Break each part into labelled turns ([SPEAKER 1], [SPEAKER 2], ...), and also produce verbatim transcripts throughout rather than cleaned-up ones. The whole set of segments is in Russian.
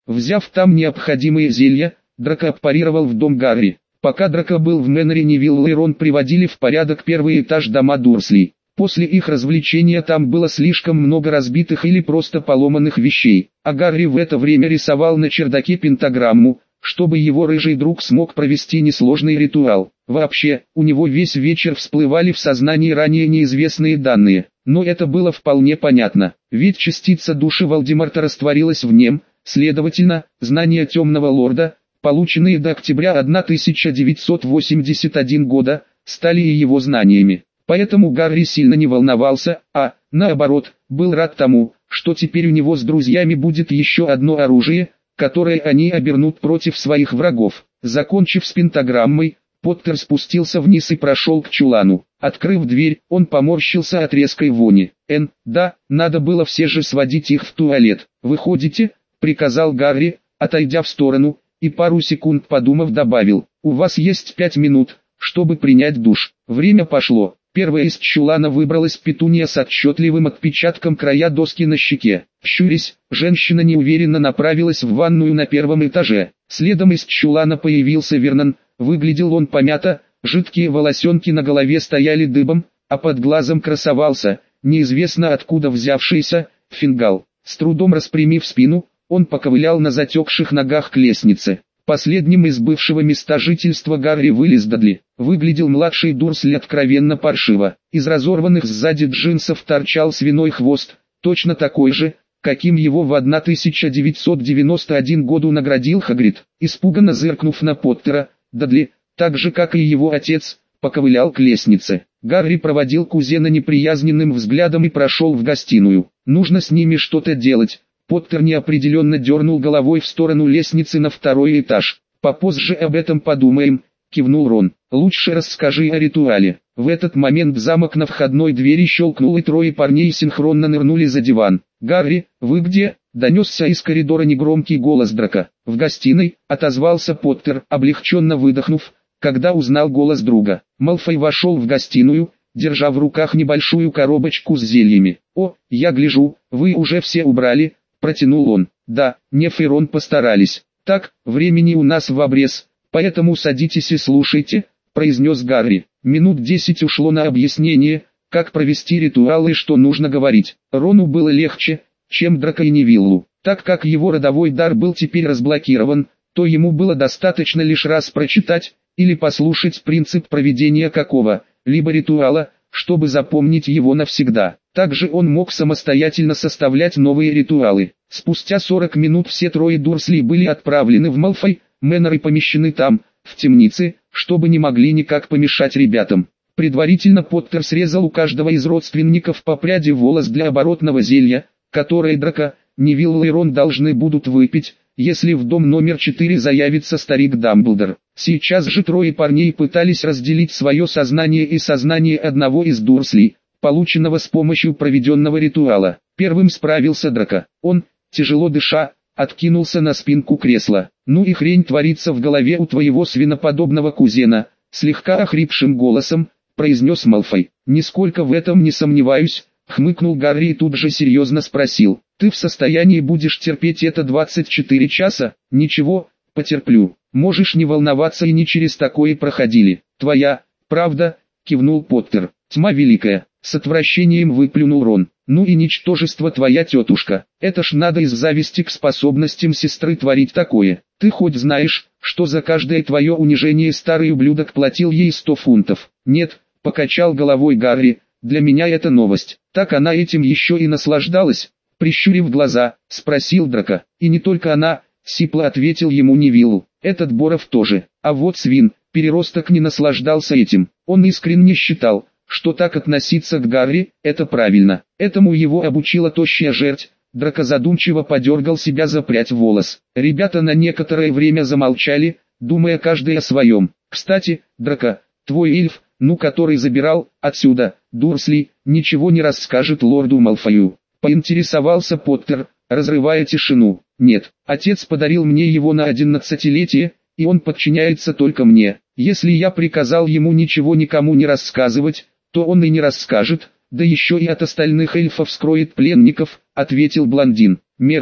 [SPEAKER 1] Взяв там необходимые зелья, Драко аппарировал в дом Гарри. Пока Драко был в Мэннере, Невилл и Рон приводили в порядок первый этаж дома Дурсли. После их развлечения там было слишком много разбитых или просто поломанных вещей, а Гарри в это время рисовал на чердаке пентаграмму, чтобы его рыжий друг смог провести несложный ритуал. Вообще, у него весь вечер всплывали в сознании ранее неизвестные данные, но это было вполне понятно, ведь частица души Волдеморта растворилась в нем, следовательно, знания Темного Лорда, полученные до октября тысяча девятьсот восемьдесят первого года, стали и его знаниями. Поэтому Гарри сильно не волновался, а, наоборот, был рад тому, что теперь у него с друзьями будет еще одно оружие, которое они обернут против своих врагов. Закончив с пентаграммой, Поттер спустился вниз и прошел к чулану. Открыв дверь, он поморщился от резкой вони. «Эн, да, надо было все же сводить их в туалет. Выходите?» — приказал Гарри, отойдя в сторону, и пару секунд подумав добавил: «У вас есть пять минут, чтобы принять душ». Время пошло. Первая из чулана выбралась Петунья с отчетливым отпечатком края доски на щеке. Щурясь, женщина неуверенно направилась в ванную на первом этаже. Следом из чулана появился Вернон. Выглядел он помято, жидкие волосенки на голове стояли дыбом, а под глазом красовался, неизвестно откуда взявшийся, фингал. С трудом распрямив спину, он поковылял на затекших ногах к лестнице. Последним из бывшего места жительства Гарри вылез Дадли. Выглядел младший Дурсли откровенно паршиво. Из разорванных сзади джинсов торчал свиной хвост, точно такой же, каким его в тысяча девятьсот девяносто первом году наградил Хагрид. Испуганно зыркнув на Поттера, Дадли, так же как и его отец, поковылял к лестнице. Гарри проводил кузена неприязненным взглядом и прошел в гостиную. Нужно с ними что-то делать. Поттер неопределенно дернул головой в сторону лестницы на второй этаж. «Попозже об этом подумаем», — кивнул Рон. «Лучше расскажи о ритуале». В этот момент замок на входной двери щелкнул, и трое парней синхронно нырнули за диван. «Гарри, вы где?» — донесся из коридора негромкий голос Драко. «В гостиной», — отозвался Поттер, облегченно выдохнув, когда узнал голос друга. Малфой вошел в гостиную, держа в руках небольшую коробочку с зельями. «О, я гляжу, вы уже все убрали», — протянул он. «Да, Неф и Рон постарались. Так, времени у нас в обрез, поэтому садитесь и слушайте», — произнес Гарри. Минут десять ушло на объяснение, как провести ритуал и что нужно говорить. Рону было легче, чем Драко и Невиллу. Так как его родовой дар был теперь разблокирован, то ему было достаточно лишь раз прочитать или послушать принцип проведения какого-либо ритуала, чтобы запомнить его навсегда. Также он мог самостоятельно составлять новые ритуалы. Спустя сорок минут все трое Дурсли были отправлены в Малфой Мэннер и помещены там, в темнице, чтобы не могли никак помешать ребятам. Предварительно Поттер срезал у каждого из родственников по пряди волос для оборотного зелья, которое Драко, Невилл и Рон должны будут выпить, если в дом номер четыре заявится старик Дамблдор. Сейчас же трое парней пытались разделить свое сознание и сознание одного из Дурсли, полученного с помощью проведенного ритуала. Первым справился Драко. Он, тяжело дыша, откинулся на спинку кресла. «Ну и хрень творится в голове у твоего свиноподобного кузена», слегка охрипшим голосом произнес Малфой. «Нисколько в этом не сомневаюсь», хмыкнул Гарри и тут же серьезно спросил: «Ты в состоянии будешь терпеть это двадцать четыре часа?» «Ничего, потерплю. Можешь не волноваться, и не через такое проходили». «Твоя правда», кивнул Поттер. «Тьма великая», с отвращением выплюнул Рон. «Ну и ничтожество твоя тетушка. Это ж надо из зависти к способностям сестры творить такое. Ты хоть знаешь, что за каждое твое унижение старый ублюдок платил ей сто фунтов?» «Нет», покачал головой Гарри, «для меня это новость». «Так она этим еще и наслаждалась?» Прищурив глаза, спросил Драко. «И не только она», сипло ответил ему Невилл. «Этот Боров тоже. А вот свин, переросток, не наслаждался этим. Он искренне считал, что так относиться к Гарри – это правильно. Этому его обучила тощая жерть». Драко задумчиво подергал себя за прядь волос. Ребята на некоторое время замолчали, думая каждый о своем. «Кстати, Драко, твой эльф, ну который забирал отсюда Дурсли, ничего не расскажет лорду Малфою?» Поинтересовался Поттер, разрывая тишину. «Нет, отец подарил мне его на одиннадцатилетие, и он подчиняется только мне. Если я приказал ему ничего никому не рассказывать, то он и не расскажет, да еще и от остальных эльфов скроет пленников», ответил блондин. «Мерлин,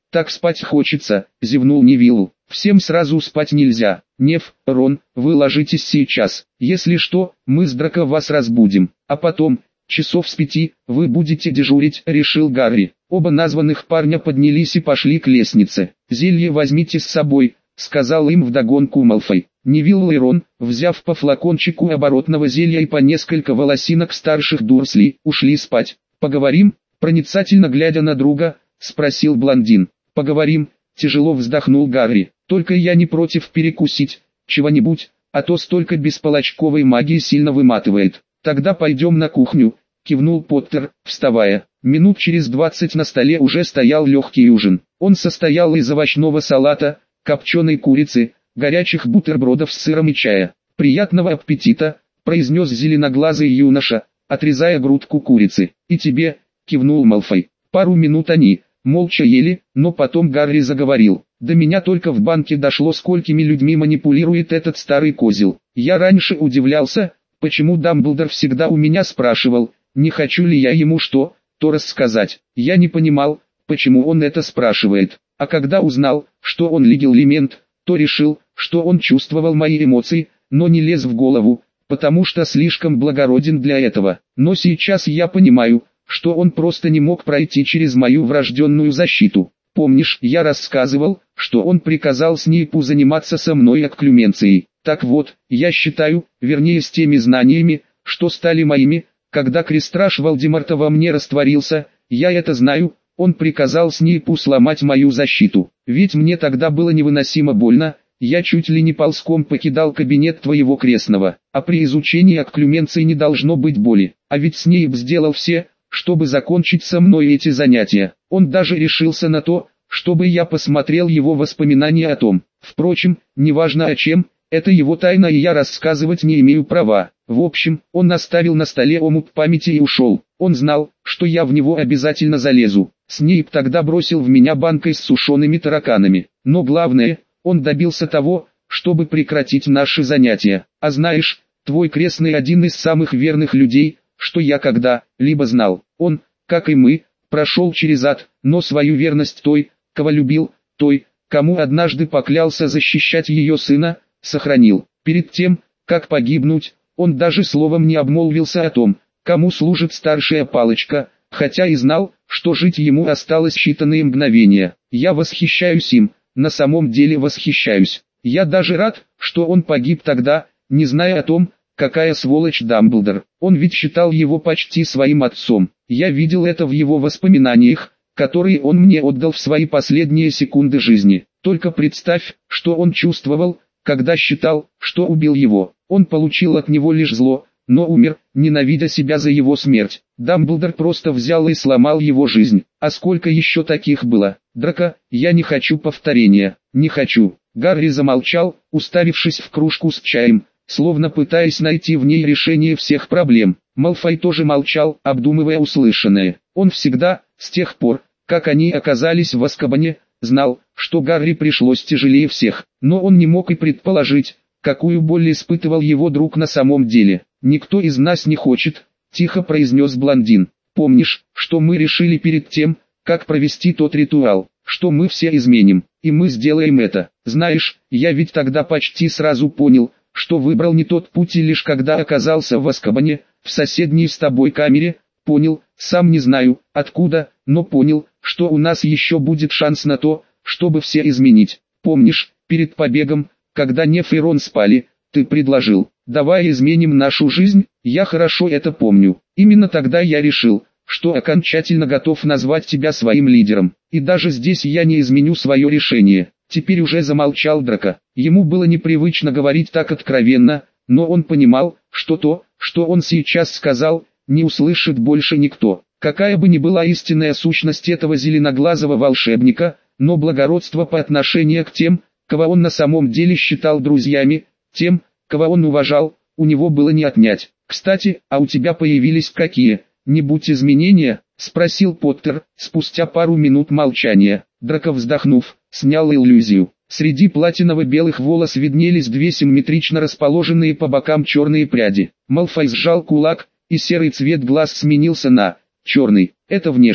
[SPEAKER 1] так спать хочется», — зевнул Невилл. «Всем сразу спать нельзя. Нев, Рон, вы ложитесь сейчас. Если что, мы с Драко вас разбудим. А потом, часов с пяти, вы будете дежурить», — решил Гарри. Оба названных парня поднялись и пошли к лестнице. «Зелье возьмите с собой», — сказал им вдогонку Малфой. Невилл и Рон, взяв по флакончику оборотного зелья и по несколько волосинок старших Дурсли, ушли спать. «Поговорим?» — проницательно глядя на друга, спросил блондин. «Поговорим», — тяжело вздохнул Гарри. «Только я не против перекусить чего-нибудь, а то столько бесполочковой магии сильно выматывает». «Тогда пойдем на кухню», — кивнул Поттер, вставая. Минут через двадцать на столе уже стоял легкий ужин. Он состоял из овощного салата, копченой курицы, горячих бутербродов с сыром и чая. «Приятного аппетита», — произнес зеленоглазый юноша, отрезая грудку курицы. «И тебе», — кивнул Малфой. Пару минут они молча ели, но потом Гарри заговорил. «До меня только в банке дошло, сколькими людьми манипулирует этот старый козел. Я раньше удивлялся, почему Дамблдор всегда у меня спрашивал, не хочу ли я ему что, то рассказать. Я не понимал, почему он это спрашивает. А когда узнал, что он легилимент, то решил, что он чувствовал мои эмоции, но не лез в голову, потому что слишком благороден для этого. Но сейчас я понимаю, что он просто не мог пройти через мою врожденную защиту. Помнишь, я рассказывал, что он приказал Снейпу заниматься со мной окклюменцией? Так вот, я считаю, вернее с теми знаниями, что стали моими, когда крестраж Волдеморта во мне растворился, я это знаю, он приказал Снейпу сломать мою защиту. Ведь мне тогда было невыносимо больно, я чуть ли не ползком покидал кабинет твоего крестного. А при изучении окклюменции не должно быть боли. А ведь Снейп сделал все, чтобы закончить со мной эти занятия. Он даже решился на то, чтобы я посмотрел его воспоминания о том. Впрочем, неважно о чем, это его тайна и я рассказывать не имею права. В общем, он оставил на столе омут памяти и ушел. Он знал, что я в него обязательно залезу. Снейп тогда бросил в меня банкой с сушеными тараканами. Но главное, он добился того, чтобы прекратить наши занятия. А знаешь, твой крестный один из самых верных людей, что я когда-либо знал. Он, как и мы, прошел через ад, но свою верность той, кого любил, той, кому однажды поклялся защищать ее сына, сохранил. Перед тем, как погибнуть, он даже словом не обмолвился о том, кому служит старшая палочка, хотя и знал, что жить ему осталось считанные мгновения. Я восхищаюсь им, на самом деле восхищаюсь. Я даже рад, что он погиб тогда, не зная о том, какая сволочь Дамблдор. Он ведь считал его почти своим отцом. Я видел это в его воспоминаниях, которые он мне отдал в свои последние секунды жизни. Только представь, что он чувствовал, когда считал, что убил его. Он получил от него лишь зло, но умер, ненавидя себя за его смерть. Дамблдор просто взял и сломал его жизнь. А сколько еще таких было? Драко, я не хочу повторения. Не хочу. Гарри замолчал, уставившись в кружку с чаем, словно пытаясь найти в ней решение всех проблем. Малфой тоже молчал, обдумывая услышанное. Он всегда, с тех пор, как они оказались в Азкабане, знал, что Гарри пришлось тяжелее всех. Но он не мог и предположить, какую боль испытывал его друг на самом деле. «Никто из нас не хочет», — тихо произнес блондин. «Помнишь, что мы решили перед тем, как провести тот ритуал, что мы все изменим, и мы сделаем это. Знаешь, я ведь тогда почти сразу понял, что выбрал не тот путь, и лишь когда оказался в Азкабане, в соседней с тобой камере, понял, сам не знаю, откуда, но понял, что у нас еще будет шанс на то, чтобы все изменить. Помнишь, перед побегом, когда Неф и Рон спали, ты предложил, давай изменим нашу жизнь? Я хорошо это помню. Именно тогда я решил, что окончательно готов назвать тебя своим лидером. И даже здесь я не изменю свое решение». Теперь уже замолчал Драко. Ему было непривычно говорить так откровенно, но он понимал, что то, что он сейчас сказал, не услышит больше никто. Какая бы ни была истинная сущность этого зеленоглазого волшебника, но благородство по отношению к тем, кого он на самом деле считал друзьями, тем, кого он уважал, у него было не отнять. «Кстати, а у тебя появились какие-нибудь изменения?» — спросил Поттер, спустя пару минут молчания. Драко, вздохнув, снял иллюзию. Среди платиново-белых волос виднелись две симметрично расположенные по бокам черные пряди. Малфой сжал кулак, и серый цвет глаз сменился на черный. «Это внешне.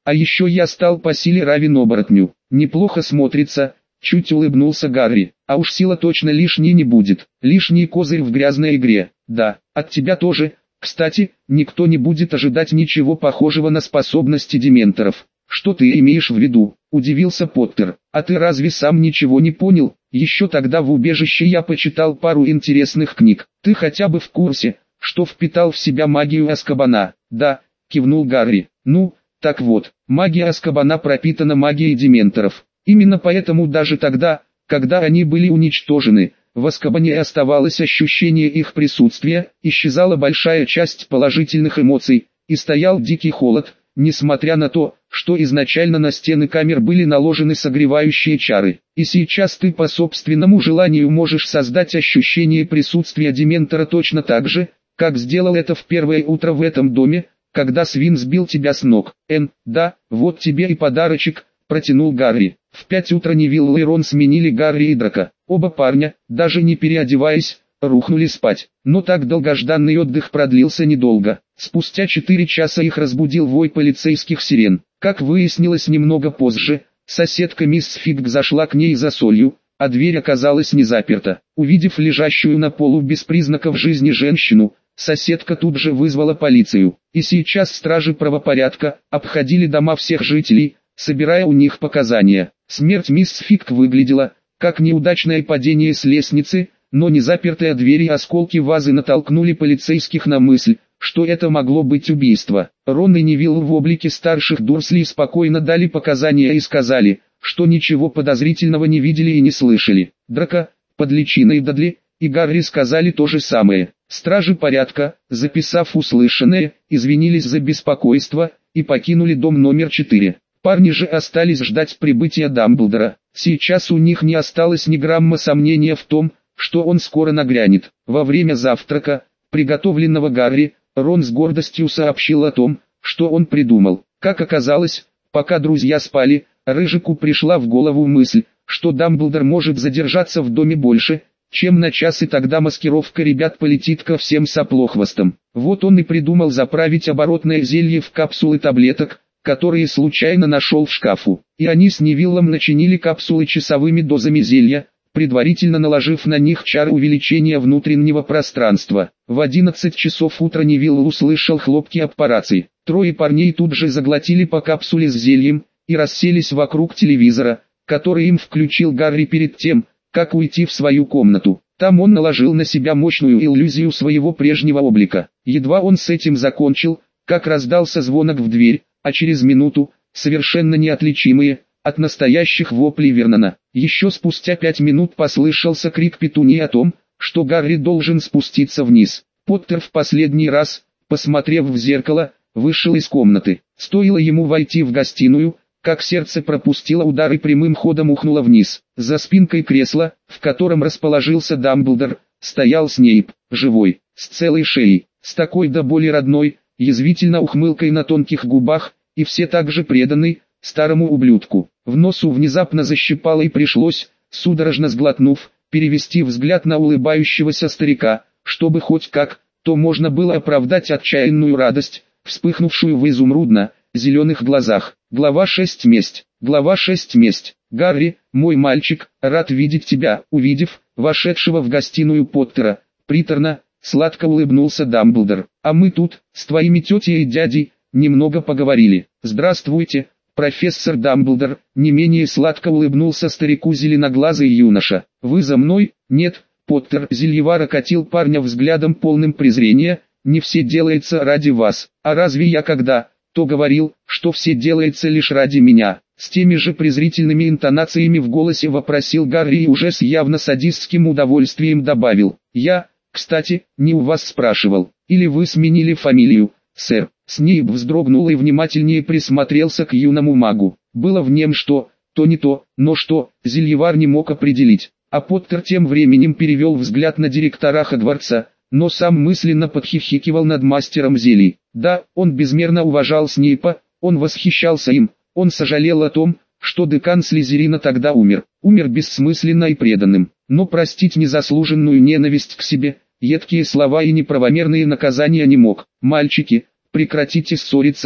[SPEAKER 1] А еще я стал по силе равен оборотню. Неплохо смотрится, чуть улыбнулся Гарри. А уж сила точно лишней не будет. Лишний козырь в грязной игре. Да, от тебя тоже. Кстати, никто не будет ожидать ничего похожего на способности дементоров. Что ты имеешь в виду? Удивился Поттер. А ты разве сам ничего не понял? Еще тогда в убежище я почитал пару интересных книг. Ты хотя бы в курсе, что впитал в себя магию Азкабана? Да, кивнул Гарри. Ну, так вот, магия Азкабана пропитана магией дементоров. Именно поэтому даже тогда, когда они были уничтожены, в Азкабане оставалось ощущение их присутствия, исчезала большая часть положительных эмоций, и стоял дикий холод, несмотря на то, что изначально на стены камер были наложены согревающие чары. И сейчас ты по собственному желанию можешь создать ощущение присутствия дементора точно так же, как сделал это в первое утро в этом доме, когда свин сбил тебя с ног. Эн, да, вот тебе и подарочек, протянул Гарри. В пять утра Невилл и Рон сменили Гарри и Драко. Оба парня, даже не переодеваясь, рухнули спать. Но так долгожданный отдых продлился недолго. Спустя четыре часа их разбудил вой полицейских сирен. Как выяснилось немного позже, соседка мисс Фигг зашла к ней за солью, а дверь оказалась не заперта. Увидев лежащую на полу без признаков жизни женщину, соседка тут же вызвала полицию. И сейчас стражи правопорядка обходили дома всех жителей, собирая у них показания. Смерть мисс Фигг выглядела как неудачное падение с лестницы, но незапертые двери и осколки вазы натолкнули полицейских на мысль, что это могло быть убийство. Рон и Невилл в облике старших Дурсли спокойно дали показания и сказали, что ничего подозрительного не видели и не слышали. Драко, под личиной Дадли и Гарри сказали то же самое. Стражи порядка, записав услышанное, извинились за беспокойство и покинули дом номер четыре. Парни же остались ждать прибытия Дамблдора. Сейчас у них не осталось ни грамма сомнения в том, что он скоро нагрянет. Во время завтрака, приготовленного Гарри, Рон с гордостью сообщил о том, что он придумал. Как оказалось, пока друзья спали, Рыжику пришла в голову мысль, что Дамблдор может задержаться в доме больше, чем на час, и тогда маскировка ребят полетит ко всем соплохвостам. Вот он и придумал заправить оборотное зелье в капсулы таблеток, которые случайно нашел в шкафу. И они с Невиллом начинили капсулы часовыми дозами зелья, предварительно наложив на них чар увеличения внутреннего пространства. В одиннадцать часов утра Невилл услышал хлопки об по рации. Трое парней тут же заглотили по капсуле с зельем и расселись вокруг телевизора, который им включил Гарри перед тем, как уйти в свою комнату. Там он наложил на себя мощную иллюзию своего прежнего облика. Едва он с этим закончил, как раздался звонок в дверь, а через минуту, совершенно неотличимые от настоящих воплей Вернона. Еще спустя пять минут послышался крик Петунии о том, что Гарри должен спуститься вниз. Поттер в последний раз, посмотрев в зеркало, вышел из комнаты. Стоило ему войти в гостиную, как сердце пропустило удар и прямым ходом ухнуло вниз. За спинкой кресла, в котором расположился Дамблдор, стоял Снейп, живой, с целой шеей, с такой до боли родной, язвительно ухмылкой на тонких губах, и все так же преданный старому ублюдку. В носу внезапно защипало и пришлось, судорожно сглотнув, перевести взгляд на улыбающегося старика, чтобы хоть как-то можно было оправдать отчаянную радость, вспыхнувшую в изумрудно-зеленых глазах. Глава шесть Месть. Глава шесть Месть. Гарри, мой мальчик, рад видеть тебя. Увидев вошедшего в гостиную Поттера, приторно, сладко улыбнулся Дамблдор. А мы тут, с твоими тетей и дядей, немного поговорили. Здравствуйте, профессор Дамблдор, не менее сладко улыбнулся старику зеленоглазый юноша. Вы за мной? Нет, Поттер. Зельевар окатил парня взглядом полным презрения. Не все делается ради вас. А разве я когда-то говорил, что все делается лишь ради меня? С теми же презрительными интонациями в голосе вопросил Гарри и уже с явно садистским удовольствием добавил. Я, кстати, не у вас спрашивал. Или вы сменили фамилию, сэр? Снейп вздрогнул и внимательнее присмотрелся к юному магу. Было в нем что-то не то, но что, Зельевар не мог определить. А Поттер тем временем перевел взгляд на директора Хогвартса, но сам мысленно подхихикивал над мастером зелий. Да, он безмерно уважал Снейпа, он восхищался им, он сожалел о том, что декан Слизерина тогда умер. Умер бессмысленно и преданным. Но простить незаслуженную ненависть к себе, едкие слова и неправомерные наказания не мог. «Мальчики, прекратите ссориться»,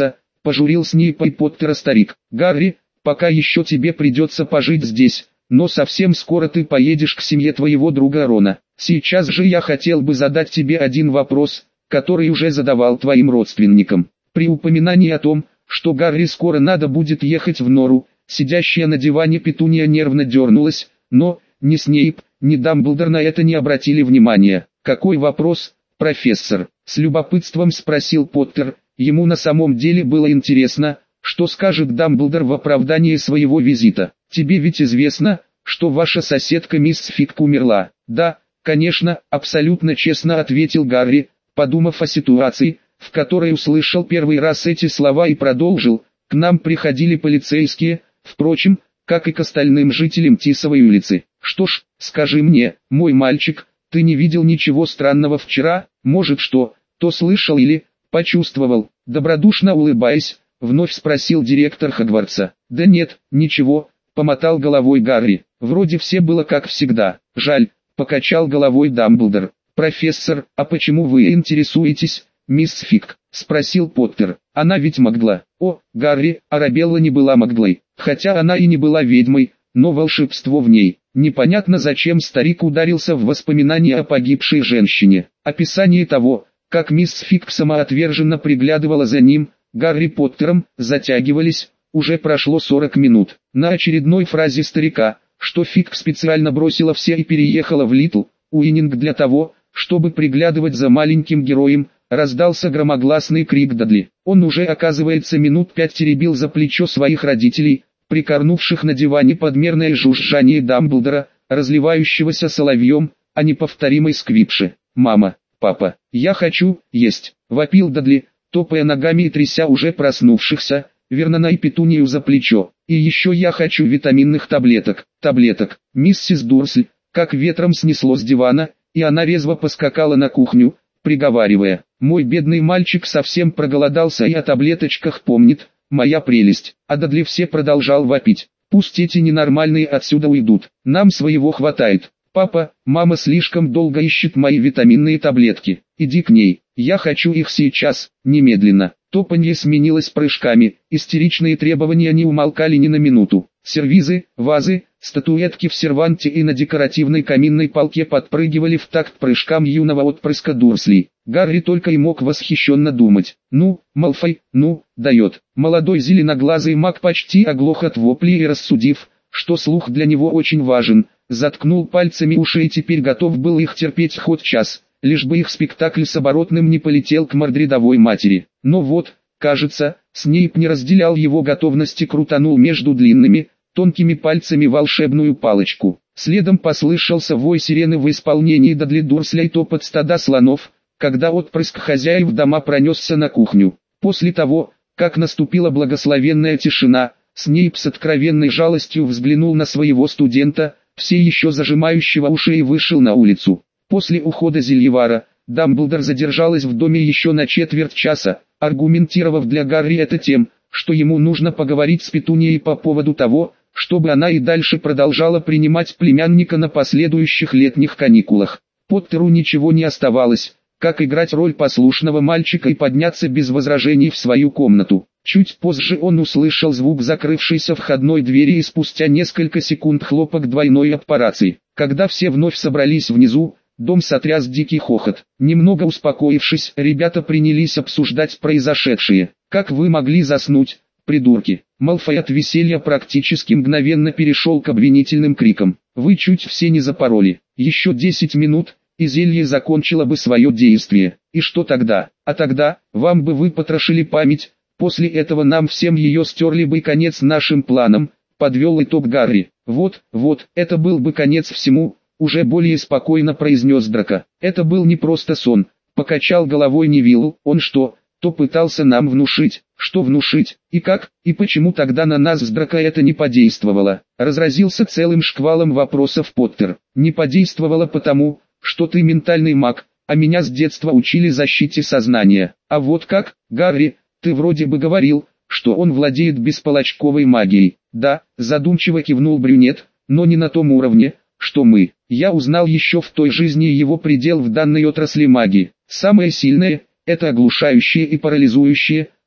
[SPEAKER 1] пожурил Снейпа и Поттера старик. Гарри, пока еще тебе придется пожить здесь, но совсем скоро ты поедешь к семье твоего друга Рона. Сейчас же я хотел бы задать тебе один вопрос, который уже задавал твоим родственникам. При упоминании о том, что Гарри скоро надо будет ехать в нору, сидящая на диване Петуния нервно дернулась, но ни Снейп, ни Дамблдор на это не обратили внимания. «Какой вопрос, профессор?» — с любопытством спросил Поттер. Ему на самом деле было интересно, что скажет Дамблдор в оправдании своего визита. «Тебе ведь известно, что ваша соседка мисс Фиг умерла?» «Да, конечно», — абсолютно честно ответил Гарри, подумав о ситуации, в которой услышал первый раз эти слова, и продолжил. «К нам приходили полицейские, впрочем, как и к остальным жителям Тисовой улицы. Что ж, скажи мне, мой мальчик, ты не видел ничего странного вчера? Может, что, то слышал или почувствовал?» Добродушно улыбаясь, вновь спросил директор Хогвартса. «Да нет, ничего», — помотал головой Гарри. «Вроде все было как всегда. Жаль», — покачал головой Дамблдор. «Профессор, а почему вы интересуетесь, мисс Фиг?» — спросил Поттер. «Она ведь Магла». «О, Гарри, Арабелла не была Маглой, хотя она и не была ведьмой, но волшебство в ней». Непонятно зачем старик ударился в воспоминания о погибшей женщине. Описание того, как мисс Фиг самоотверженно приглядывала за ним, Гарри Поттером, затягивались. Уже прошло сорок минут. На очередной фразе старика, что Фиг специально бросила все и переехала в Литл Уиннинг для того, чтобы приглядывать за маленьким героем, раздался громогласный крик Дадли. Он уже, оказывается, минут пять теребил за плечо своих родителей, прикорнувших на диване под мерное жужжание Дамблдора, разливающегося соловьем, о неповторимой сквипше. «Мама, папа, я хочу есть», — вопил Дадли, топая ногами и тряся уже проснувшихся, Вернона и Петунию за плечо. «И еще я хочу витаминных таблеток, таблеток». Миссис Дурсль, как ветром снесло с дивана, и она резво поскакала на кухню, приговаривая: «Мой бедный мальчик совсем проголодался и о таблеточках помнит, моя прелесть». А Дадли все продолжал вопить: «Пусть эти ненормальные отсюда уйдут, нам своего хватает. Папа, мама слишком долго ищет мои витаминные таблетки, иди к ней, я хочу их сейчас, немедленно». Топанье сменилось прыжками, истеричные требования не умолкали ни на минуту. Сервизы, вазы, статуэтки в серванте и на декоративной каминной полке подпрыгивали в такт прыжкам юного отпрыска Дурслей. Гарри только и мог восхищенно думать: «Ну, Малфой, ну, дает». Молодой зеленоглазый маг почти оглох от воплей и, рассудив, что слух для него очень важен, заткнул пальцами уши и теперь готов был их терпеть хоть час, лишь бы их спектакль с оборотным не полетел к мордридовой матери. Но вот, кажется, Снейп не разделял его готовности, крутанул между длинными, тонкими пальцами волшебную палочку. Следом послышался вой сирены в исполнении Дадли Дурсля и топот стада слонов, когда отпрыск хозяев дома пронесся на кухню. После того, как наступила благословенная тишина, Снейп с откровенной жалостью взглянул на своего студента, все еще зажимающего уши, и вышел на улицу. После ухода Зельевара, Дамблдор задержалась в доме еще на четверть часа, аргументировав для Гарри это тем, что ему нужно поговорить с Петунией по поводу того, чтобы она и дальше продолжала принимать племянника на последующих летних каникулах. Поттеру ничего не оставалось, как играть роль послушного мальчика и подняться без возражений в свою комнату. Чуть позже он услышал звук закрывшейся входной двери и спустя несколько секунд хлопок двойной аппарации. Когда все вновь собрались внизу, дом сотряс дикий хохот. Немного успокоившись, ребята принялись обсуждать произошедшее. «Как вы могли заснуть, придурки?» Малфой от веселья практически мгновенно перешел к обвинительным крикам. «Вы чуть все не запороли. Еще десять минут, и зелье закончило бы свое действие. И что тогда? А тогда, вам бы выпотрошили память, после этого нам всем ее стерли бы, и конец нашим планам», — подвел итог Гарри. «Вот, вот, это был бы конец всему», — уже более спокойно произнес Драко. «Это был не просто сон», — покачал головой Невилл. «Он что, то пытался нам внушить?» «Что внушить? И как, и почему тогда на нас с Драко это не подействовало?» Разразился целым шквалом вопросов Поттер. «Не подействовало потому, что ты ментальный маг, а меня с детства учили защите сознания». «А вот как, Гарри, ты вроде бы говорил, что он владеет бесполочковой магией». «Да», задумчиво кивнул брюнет, «но не на том уровне, что мы. Я узнал еще в той жизни его предел в данной отрасли магии. Самое сильное – это оглушающее и парализующее,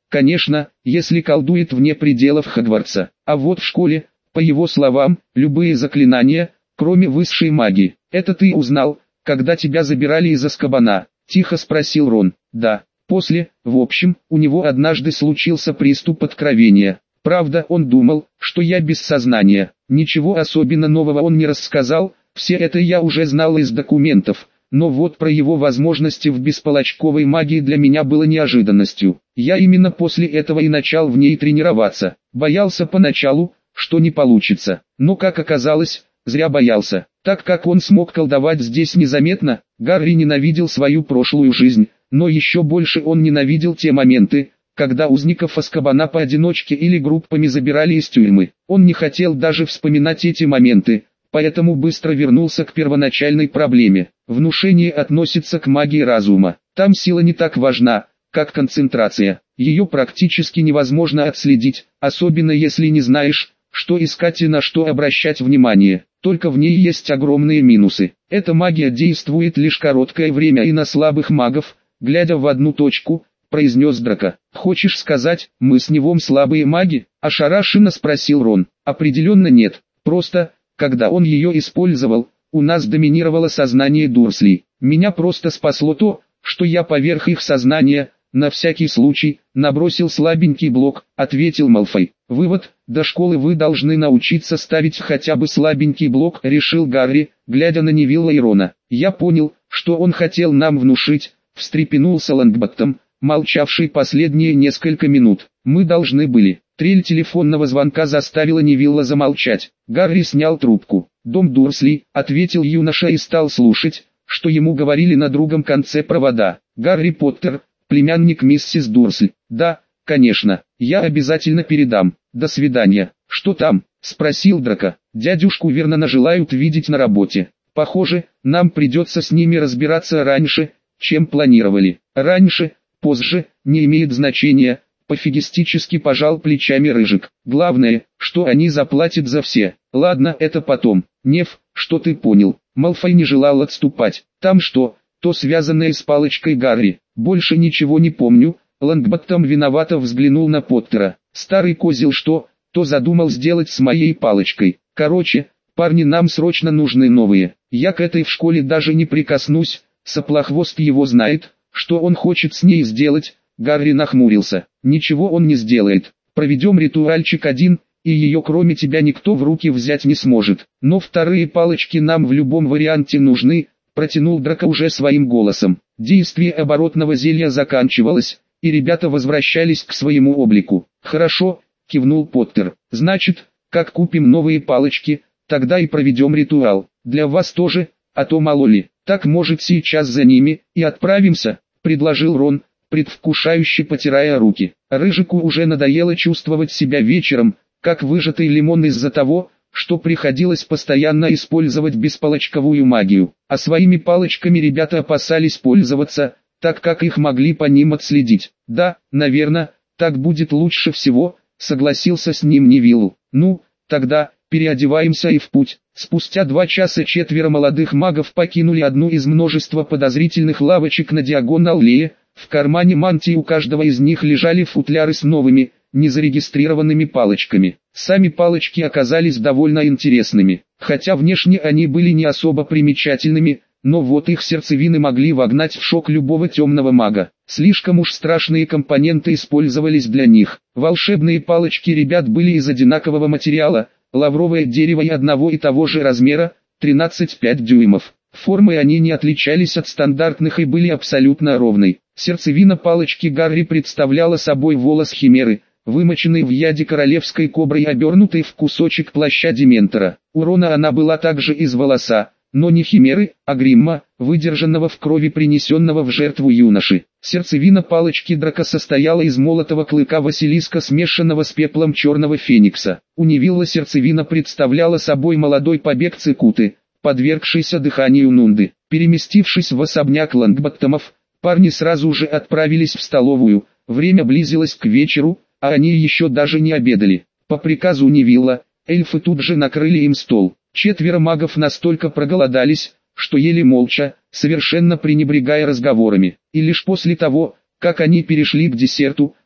[SPEAKER 1] Конечно, если колдует вне пределов Хогвартса. А вот в школе, по его словам, любые заклинания, кроме высшей магии. Это ты узнал, когда тебя забирали из Азкабана? Тихо спросил Рон. Да. После, в общем, у него однажды случился приступ откровения. Правда, он думал, что я без сознания. Ничего особенно нового он не рассказал, все это я уже знал из документов. Но вот про его возможности в бесполочковой магии для меня было неожиданностью. Я именно после этого и начал в ней тренироваться. Боялся поначалу, что не получится. Но как оказалось, зря боялся. Так как он смог колдовать здесь незаметно, Гарри ненавидел свою прошлую жизнь. Но еще больше он ненавидел те моменты, когда узников Азкабана поодиночке или группами забирали из тюрьмы. Он не хотел даже вспоминать эти моменты, поэтому быстро вернулся к первоначальной проблеме. Внушение относится к магии разума. Там сила не так важна, как концентрация. Ее практически невозможно отследить, особенно если не знаешь, что искать и на что обращать внимание. Только в ней есть огромные минусы. Эта магия действует лишь короткое время и на слабых магов, глядя в одну точку, произнес Драко. «Хочешь сказать, мы с Невом слабые маги?» – ошарашенно спросил Рон. «Определенно нет, просто, когда он ее использовал, у нас доминировало сознание Дурслей. Меня просто спасло то, что я поверх их сознания, на всякий случай, набросил слабенький блок», – ответил Малфой. «Вывод, до школы вы должны научиться ставить хотя бы слабенький блок», – решил Гарри, глядя на Невилла и Рона. «Я понял, что он хотел нам внушить», – встрепенулся Лонгботтом, молчавший последние несколько минут. «Мы должны были». Трель телефонного звонка заставила Невилла замолчать. Гарри снял трубку. «Дом Дурсли», — ответил юноша и стал слушать, что ему говорили на другом конце провода. «Гарри Поттер, племянник миссис Дурсль». «Да, конечно, я обязательно передам. До свидания». «Что там?» — спросил Драко. «Дядюшку Вернона желают видеть на работе. Похоже, нам придется с ними разбираться раньше, чем планировали». «Раньше, позже, не имеет значения», — пофигистически пожал плечами Рыжик. «Главное, что они заплатят за все. Ладно, это потом. Нев, что ты понял?» Малфой не желал отступать. «Там что, то связанное с палочкой Гарри?» «Больше ничего не помню». Лонгботтом виновато взглянул на Поттера. «Старый козел что, то задумал сделать с моей палочкой. Короче, парни, нам срочно нужны новые. Я к этой в школе даже не прикоснусь, Соплохвост его знает, что он хочет с ней сделать». Гарри нахмурился. «Ничего он не сделает. Проведем ритуальчик один, и ее кроме тебя никто в руки взять не сможет. Но вторые палочки нам в любом варианте нужны», — протянул Драко уже своим голосом. Действие оборотного зелья заканчивалось, и ребята возвращались к своему облику. «Хорошо», — кивнул Поттер. «Значит, как купим новые палочки, тогда и проведем ритуал. Для вас тоже, а то мало ли. Так может сейчас за ними и отправимся», — предложил Рон, предвкушающе потирая руки. Рыжику уже надоело чувствовать себя вечером, как выжатый лимон из-за того, что приходилось постоянно использовать бесполочковую магию. А своими палочками ребята опасались пользоваться, так как их могли по ним отследить. «Да, наверное, так будет лучше всего», — согласился с ним Невилл. «Ну, тогда, переодеваемся и в путь». Спустя два часа четверо молодых магов покинули одну из множества подозрительных лавочек на диагонал-аллее. В кармане мантии у каждого из них лежали футляры с новыми, незарегистрированными палочками. Сами палочки оказались довольно интересными, хотя внешне они были не особо примечательными, но вот их сердцевины могли вогнать в шок любого темного мага. Слишком уж страшные компоненты использовались для них. Волшебные палочки ребят были из одинакового материала, лавровое дерево и одного и того же размера, тринадцать целых пять дюймов. Формой они не отличались от стандартных и были абсолютно ровной. Сердцевина палочки Гарри представляла собой волос химеры, вымоченный в яде королевской кобры и обернутый в кусочек плаща Дементора. У Рона она была также из волоса, но не химеры, а гримма, выдержанного в крови принесенного в жертву юноши. Сердцевина палочки Драко состояла из молотого клыка Василиска, смешанного с пеплом черного феникса. У Невилла сердцевина представляла собой молодой побег цикуты, подвергшийся дыханию Нунды. Переместившись в особняк Лонгботтомов, парни сразу же отправились в столовую. Время близилось к вечеру, а они еще даже не обедали. По приказу Невилла, эльфы тут же накрыли им стол. Четверо магов настолько проголодались, что ели молча, совершенно пренебрегая разговорами. И лишь после того, как они перешли к десерту,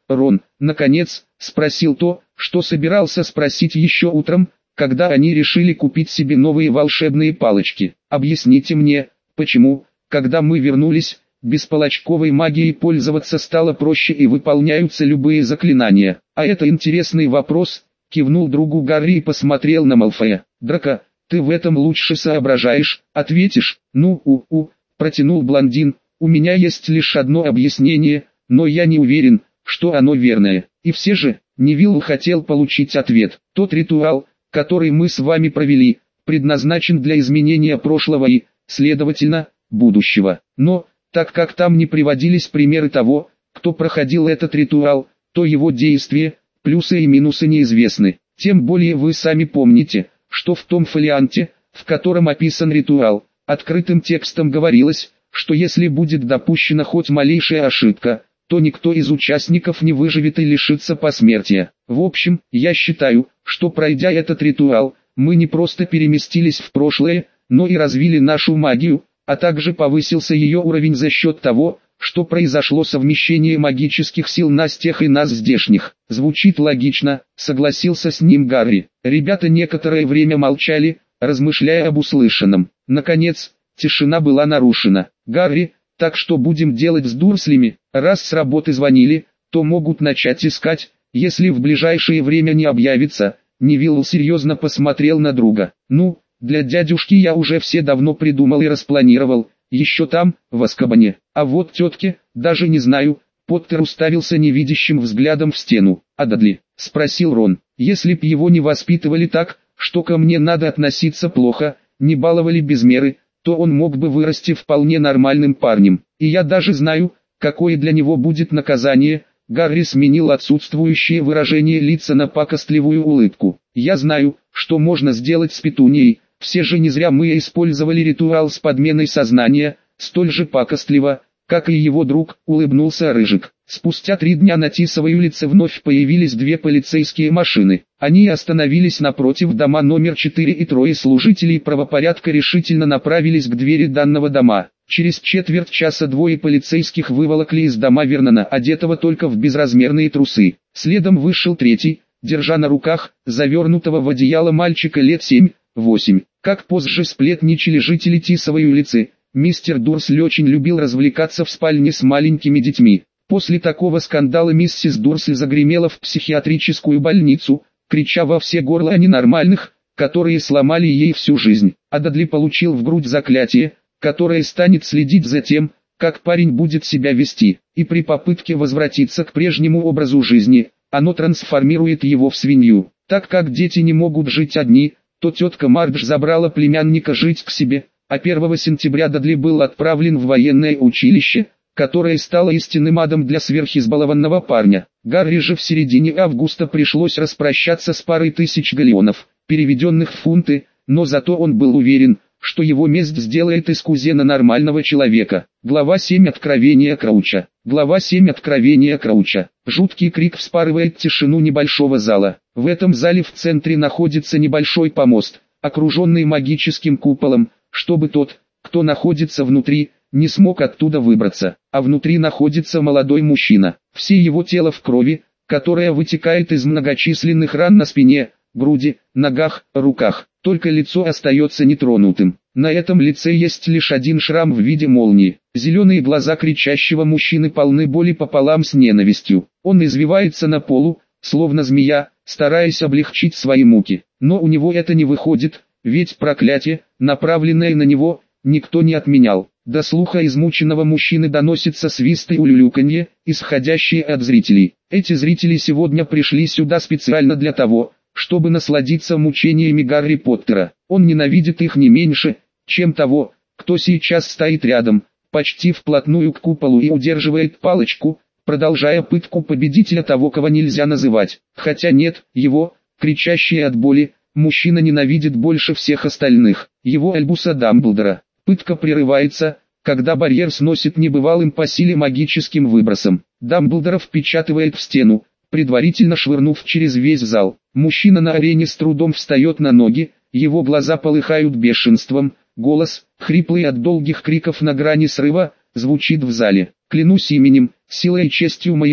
[SPEAKER 1] Рон, наконец, спросил то, что собирался спросить еще утром, когда они решили купить себе новые волшебные палочки. Объясните мне, почему, когда мы вернулись, бесполочковой магией пользоваться стало проще и выполняются любые заклинания? А это интересный вопрос, кивнул другу Гарри и посмотрел на Малфоя. Драко, ты в этом лучше соображаешь, ответишь? Ну, у-у, протянул блондин, у меня есть лишь одно объяснение, но я не уверен, что оно верное. И все же, Невилл хотел получить ответ. Тот ритуал, который мы с вами провели, предназначен для изменения прошлого и, следовательно, будущего. Но, так как там не приводились примеры того, кто проходил этот ритуал, то его действия, плюсы и минусы неизвестны. Тем более вы сами помните, что в том фолианте, в котором описан ритуал, открытым текстом говорилось, что если будет допущена хоть малейшая ошибка, то никто из участников не выживет и лишится посмертия. В общем, я считаю, что пройдя этот ритуал, мы не просто переместились в прошлое, но и развили нашу магию, а также повысился ее уровень за счет того, что произошло совмещение магических сил нас тех и нас здешних. Звучит логично, согласился с ним Гарри. Ребята некоторое время молчали, размышляя об услышанном. Наконец, тишина была нарушена. Гарри, так что будем делать с Дурслями? Раз с работы звонили, то могут начать искать, если в ближайшее время не объявится. Невилл серьезно посмотрел на друга. Ну, для дядюшки я уже все давно придумал и распланировал, еще там, в Азкабане. А вот тетке, даже не знаю. Поттер уставился невидящим взглядом в стену. А Дадли, спросил Рон, если б его не воспитывали так, что ко мне надо относиться плохо, не баловали без меры, то он мог бы вырасти вполне нормальным парнем. И я даже знаю, какое для него будет наказание. Гарри сменил отсутствующее выражение лица на пакостливую улыбку. Я знаю, что можно сделать с Петунией. Все же не зря мы использовали ритуал с подменой сознания, столь же пакостливо, как и его друг, улыбнулся Рыжик. Спустя три дня на Тисовой улице вновь появились две полицейские машины. Они остановились напротив дома номер четыре, и трое служителей правопорядка решительно направились к двери данного дома. Через четверть часа двое полицейских выволокли из дома Вернона, одетого только в безразмерные трусы. Следом вышел третий, держа на руках завернутого в одеяло мальчика лет семь-восемь. Как позже сплетничали жители Тисовой улицы, мистер Дурсль очень любил развлекаться в спальне с маленькими детьми. После такого скандала миссис Дурсль загремела в психиатрическую больницу, крича во все горла о ненормальных, которые сломали ей всю жизнь. А Дадли получил в грудь заклятие, которое станет следить за тем, как парень будет себя вести, и при попытке возвратиться к прежнему образу жизни, оно трансформирует его в свинью. Так как дети не могут жить одни, то тетка Мардж забрала племянника жить к себе, а первого сентября Дадли был отправлен в военное училище, которое стало истинным адом для сверхизбалованного парня. Гарри же в середине августа пришлось распрощаться с парой тысяч галеонов, переведенных в фунты, но зато он был уверен, что его месть сделает из кузена нормального человека. Глава семь. Откровения Крауча. Глава семь. Откровения Крауча. Жуткий крик вспарывает тишину небольшого зала. В этом зале в центре находится небольшой помост, окруженный магическим куполом, чтобы тот, кто находится внутри, не смог оттуда выбраться. А внутри находится молодой мужчина. Все его тело в крови, которая вытекает из многочисленных ран на спине, груди, ногах, руках. Только лицо остается нетронутым. На этом лице есть лишь один шрам в виде молнии. Зеленые глаза кричащего мужчины полны боли пополам с ненавистью. Он извивается на полу, словно змея, стараясь облегчить свои муки. Но у него это не выходит, ведь проклятие, направленное на него, никто не отменял. До слуха измученного мужчины доносится свист и улюлюканье, исходящие от зрителей. Эти зрители сегодня пришли сюда специально для того, чтобы насладиться мучениями Гарри Поттера. Он ненавидит их не меньше, чем того, кто сейчас стоит рядом, почти вплотную к куполу и удерживает палочку, продолжая пытку победителя того, кого нельзя называть. Хотя нет, его, кричащий от боли, мужчина ненавидит больше всех остальных. Его Альбуса Дамблдора. Пытка прерывается, когда барьер сносит небывалым по силе магическим выбросом. Дамблдора впечатывает в стену, предварительно швырнув через весь зал. Мужчина на арене с трудом встает на ноги, его глаза полыхают бешенством, голос, хриплый от долгих криков на грани срыва, звучит в зале. «Клянусь именем, силой и честью моего,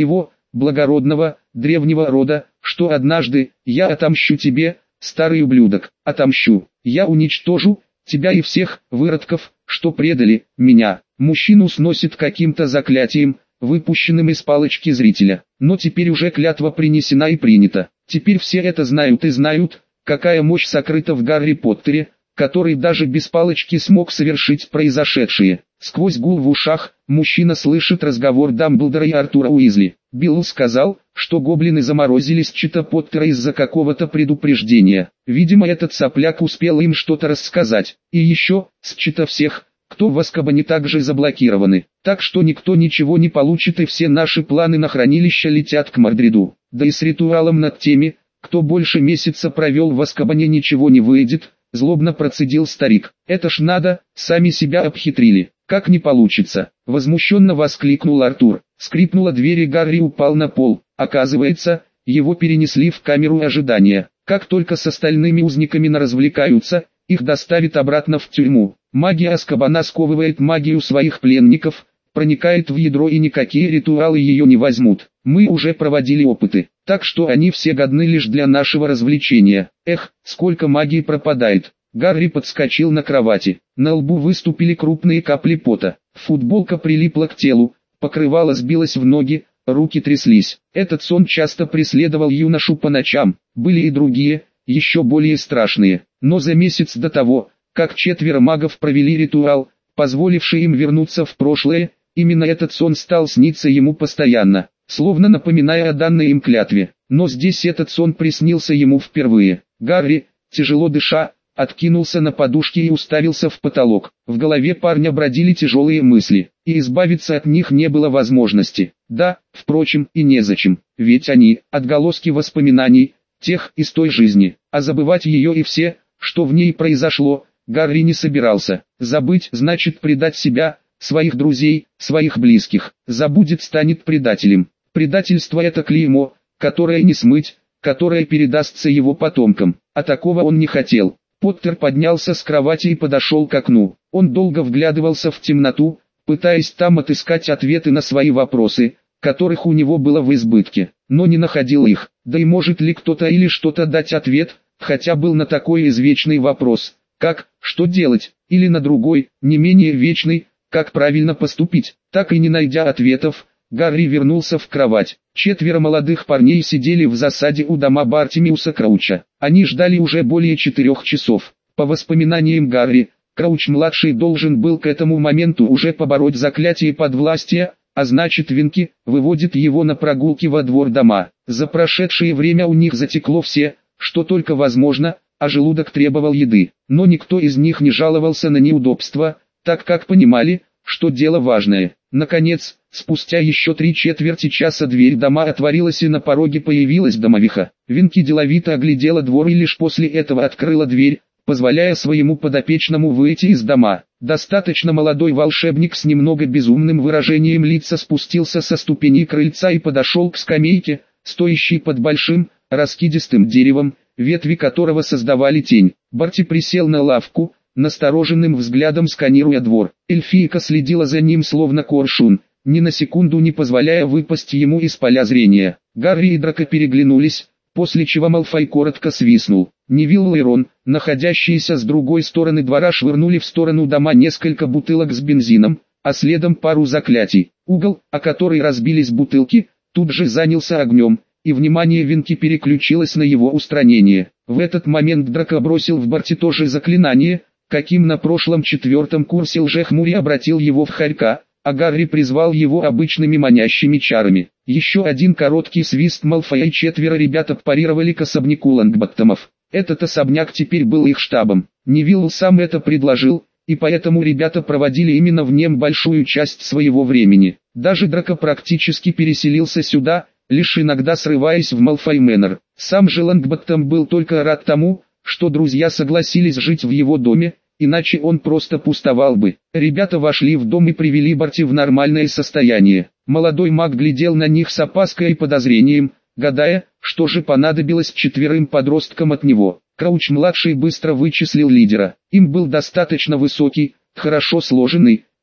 [SPEAKER 1] благородного, древнего рода, что однажды, я отомщу тебе, старый ублюдок, отомщу, я уничтожу тебя и всех выродков, что предали меня. Мужчину сносит каким-то заклятием, выпущенным из палочки зрителя. Но теперь уже клятва принесена и принята. Теперь все это знают и знают, какая мощь сокрыта в Гарри Поттере, который даже без палочки смог совершить произошедшее. Сквозь гул в ушах, мужчина слышит разговор Дамблдора и Артура Уизли. Билл сказал, что гоблины заморозили Счета Поттера из-за какого-то предупреждения. Видимо, этот сопляк успел им что-то рассказать. И еще, Счета всех, кто в Азкабане также заблокированы. Так что никто ничего не получит и все наши планы на хранилище летят к Мордреду. Да и с ритуалом над теми, кто больше месяца провел в Азкабане, ничего не выйдет, злобно процедил старик. Это ж надо, сами себя обхитрили. Как не получится? Возмущенно воскликнул Артур. Скрипнула дверь и Гарри упал на пол. Оказывается, его перенесли в камеру ожидания. Как только с остальными узниками наразвлекаются, их доставят обратно в тюрьму. Магия Азкабана сковывает магию своих пленников, проникает в ядро и никакие ритуалы ее не возьмут. Мы уже проводили опыты, так что они все годны лишь для нашего развлечения. Эх, сколько магии пропадает. Гарри подскочил на кровати. На лбу выступили крупные капли пота. Футболка прилипла к телу, покрывало сбилось в ноги, руки тряслись. Этот сон часто преследовал юношу по ночам. Были и другие, еще более страшные. Но за месяц до того, как четверо магов провели ритуал, позволивший им вернуться в прошлое, именно этот сон стал сниться ему постоянно, словно напоминая о данной им клятве. Но здесь этот сон приснился ему впервые. Гарри, тяжело дыша, откинулся на подушке и уставился в потолок. В голове парня бродили тяжелые мысли, и избавиться от них не было возможности. Да, впрочем, и незачем, ведь они – отголоски воспоминаний, тех из той жизни, а забывать ее и все, что в ней произошло, Гарри не собирался. Забыть значит предать себя, своих друзей, своих близких. Забудет, станет предателем. Предательство – это клеймо, которое не смыть, которое передастся его потомкам, а такого он не хотел. Поттер поднялся с кровати и подошел к окну. Он долго вглядывался в темноту, пытаясь там отыскать ответы на свои вопросы, которых у него было в избытке, но не находил их. Да и может ли кто-то или что-то дать ответ, хотя был на такой извечный вопрос, как, что делать, или на другой, не менее вечный, как правильно поступить. Так и не найдя ответов, Гарри вернулся в кровать. Четверо молодых парней сидели в засаде у дома Бартимиуса Крауча. Они ждали уже более четырех часов. По воспоминаниям Гарри, Крауч-младший должен был к этому моменту уже побороть заклятие подвластия, а значит Винки выводит его на прогулки во двор дома. За прошедшее время у них затекло все, что только возможно, а желудок требовал еды. Но никто из них не жаловался на неудобства, так как понимали, что дело важное. Наконец, спустя еще три четверти часа дверь дома отворилась и на пороге появилась домовиха. Винки деловито оглядела двор и лишь после этого открыла дверь, позволяя своему подопечному выйти из дома. Достаточно молодой волшебник с немного безумным выражением лица спустился со ступеней крыльца и подошел к скамейке, стоящей под большим, раскидистым деревом, ветви которого создавали тень. Барти присел на лавку, настороженным взглядом сканируя двор. Эльфийка следила за ним словно коршун, ни на секунду не позволяя выпасть ему из поля зрения. Гарри и Драко переглянулись, после чего Малфой коротко свистнул. Невилл и Рон, находящиеся с другой стороны двора, швырнули в сторону дома несколько бутылок с бензином, а следом пару заклятий. Угол, о который разбились бутылки, тут же занялся огнем, и внимание Винки переключилось на его устранение. В этот момент Драко бросил в Барти то же заклинание, каким на прошлом четвертом курсе лжехмури обратил его в хорька, а Гарри призвал его обычными манящими чарами. Еще один короткий свист Малфоя и четверо ребят парировали к особняку Лонгботтомов. Этот особняк теперь был их штабом. Невилл сам это предложил, и поэтому ребята проводили именно в нем большую часть своего времени. Даже Драко практически переселился сюда, лишь иногда срываясь в Малфой Мэннер. Сам же Лонгботтом был только рад тому, что друзья согласились жить в его доме, иначе он просто пустовал бы. Ребята вошли в дом и привели Барти в нормальное состояние. Молодой маг глядел на них с опаской и подозрением, гадая, что же понадобилось четверым подросткам от него. Крауч-младший быстро вычислил лидера. Им был достаточно высокий, хорошо сложенный,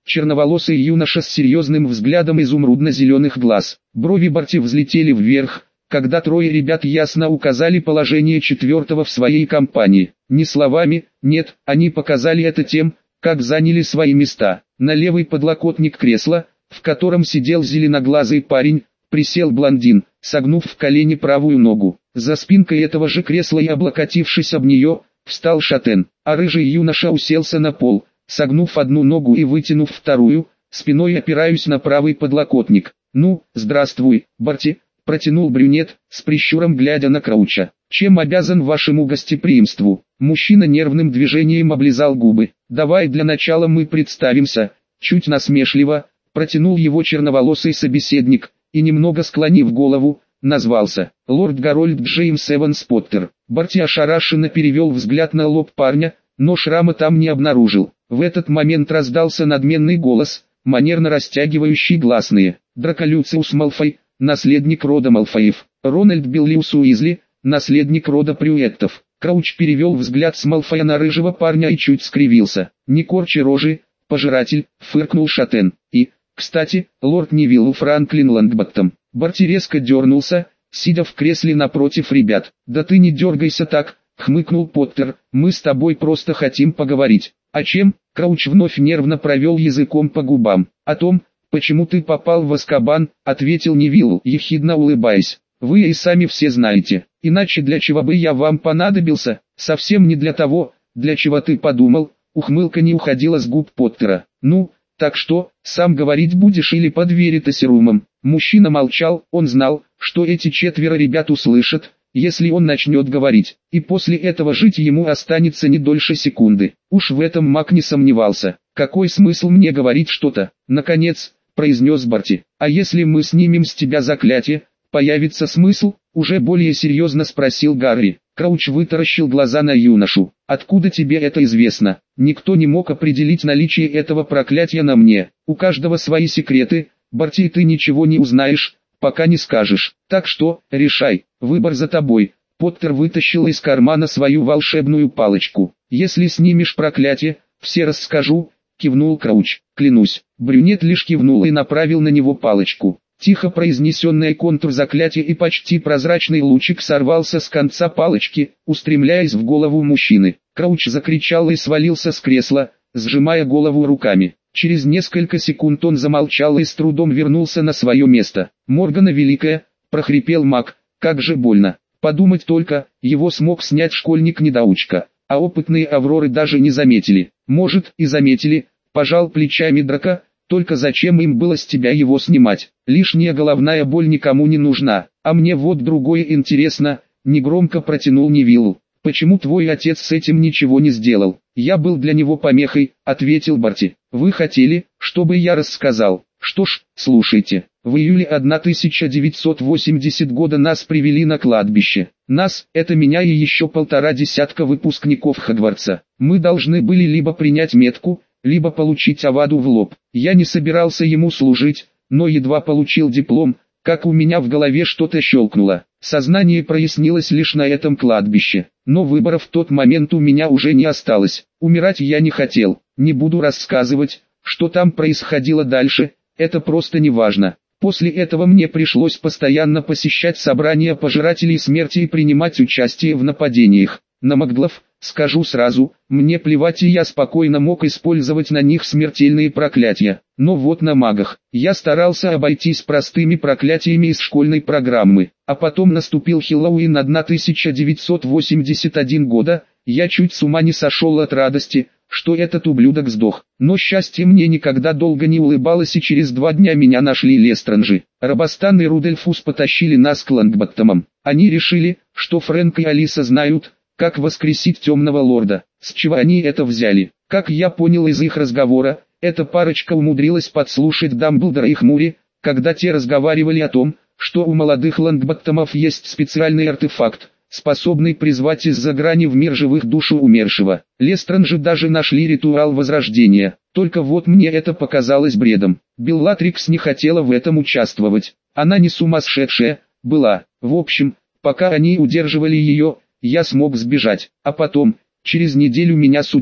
[SPEAKER 1] черноволосый юноша с серьезным взглядом изумрудно-зеленых глаз. Брови Барти взлетели вверх, когда трое ребят ясно указали положение четвертого в своей компании. Не словами, нет, они показали это тем, как заняли свои места. На левый подлокотник кресла, в котором сидел зеленоглазый парень, присел блондин, согнув в колени правую ногу. За спинкой этого же кресла и облокотившись об нее, встал шатен, а рыжий юноша уселся на пол, согнув одну ногу и вытянув вторую, спиной опираясь на правый подлокотник. «Ну, здравствуй, Барти», — протянул брюнет, с прищуром глядя на Крауча. «Чем обязан вашему гостеприимству?» Мужчина нервным движением облизал губы. «Давай для начала мы представимся», — чуть насмешливо, протянул его черноволосый собеседник, и немного склонив голову, назвался. «Лорд Гарольд Джеймс Эванс Поттер». Барти ошарашенно перевел взгляд на лоб парня, но шрама там не обнаружил. В этот момент раздался надменный голос, манерно растягивающий гласные. «Драко Люциус Малфой, наследник рода Малфоев. Рональд Беллиус Уизли, наследник рода Прюэттов». Крауч перевел взгляд с Малфоя на рыжего парня и чуть скривился. «Не корчи рожи, пожиратель», — фыркнул шатен. «И, кстати, лорд Невилл Франклин Лонгботтом». Барти резко дернулся, сидя в кресле напротив ребят. «Да ты не дергайся так», — хмыкнул Поттер, — «мы с тобой просто хотим поговорить». «О чем?» — Крауч вновь нервно провел языком по губам. «О том, почему ты попал в Азкабан», — ответил Невилл, ехидно улыбаясь. «Вы и сами все знаете. Иначе для чего бы я вам понадобился? Совсем не для того, для чего ты подумал». Ухмылка не уходила с губ Поттера. «Ну, так что, сам говорить будешь или под веритасирумом?» Мужчина молчал, он знал, что эти четверо ребят услышат, если он начнет говорить, и после этого жить ему останется не дольше секунды. Уж в этом маг не сомневался. «Какой смысл мне говорить что-то?» Наконец, произнес Барти. «А если мы снимем с тебя заклятие, появится смысл?» Уже более серьезно спросил Гарри. Крауч вытаращил глаза на юношу. «Откуда тебе это известно?» «Никто не мог определить наличие этого проклятия на мне. У каждого свои секреты, Барти, ты ничего не узнаешь, пока не скажешь. Так что, решай, выбор за тобой». Поттер вытащил из кармана свою волшебную палочку. «Если снимешь проклятие, все расскажу», — кивнул Крауч. «Клянусь». Брюнет лишь кивнул и направил на него палочку. Тихо произнесенный контур заклятия и почти прозрачный лучик сорвался с конца палочки, устремляясь в голову мужчины. Крауч закричал и свалился с кресла, сжимая голову руками. Через несколько секунд он замолчал и с трудом вернулся на свое место. «Моргана Великая», — прохрипел маг, — «как же больно». Подумать только, его смог снять школьник-недоучка, а опытные Авроры даже не заметили. «Может, и заметили», — пожал плечами Драко. «Только зачем им было с тебя его снимать? Лишняя головная боль никому не нужна. А мне вот другое интересно», — негромко протянул Невиллу. «Почему твой отец с этим ничего не сделал?» «Я был для него помехой», — ответил Барти. «Вы хотели, чтобы я рассказал? Что ж, слушайте. В июле тысяча девятьсот восьмидесятого года нас привели на кладбище. Нас, это меня и еще полтора десятка выпускников Хогвартса. Мы должны были либо принять метку, либо получить аваду в лоб. Я не собирался ему служить, но едва получил диплом, как у меня в голове что-то щелкнуло. Сознание прояснилось лишь на этом кладбище. Но выбора в тот момент у меня уже не осталось. Умирать я не хотел. Не буду рассказывать, что там происходило дальше, это просто не важно. После этого мне пришлось постоянно посещать собрания пожирателей смерти и принимать участие в нападениях на маглов. Скажу сразу, мне плевать, и я спокойно мог использовать на них смертельные проклятия. Но вот на магах я старался обойтись простыми проклятиями из школьной программы. А потом наступил Хэллоуин тысяча девятьсот восемьдесят первого года, я чуть с ума не сошел от радости, что этот ублюдок сдох. Но счастье мне никогда долго не улыбалось, и через два дня меня нашли Лестранджи. Робостан и Рудольфус потащили нас к Лонгботтомам. Они решили, что Фрэнк и Алиса знают, как воскресить темного лорда. С чего они это взяли? Как я понял из их разговора, эта парочка умудрилась подслушать Дамблдора и Хмури, когда те разговаривали о том, что у молодых Лонгботтомов есть специальный артефакт, способный призвать из-за грани в мир живых душу умершего. Лестранджи даже нашли ритуал возрождения. Только вот мне это показалось бредом. Беллатрикс не хотела в этом участвовать. Она не сумасшедшая была. В общем, пока они удерживали ее, я смог сбежать, а потом, через неделю меня судили.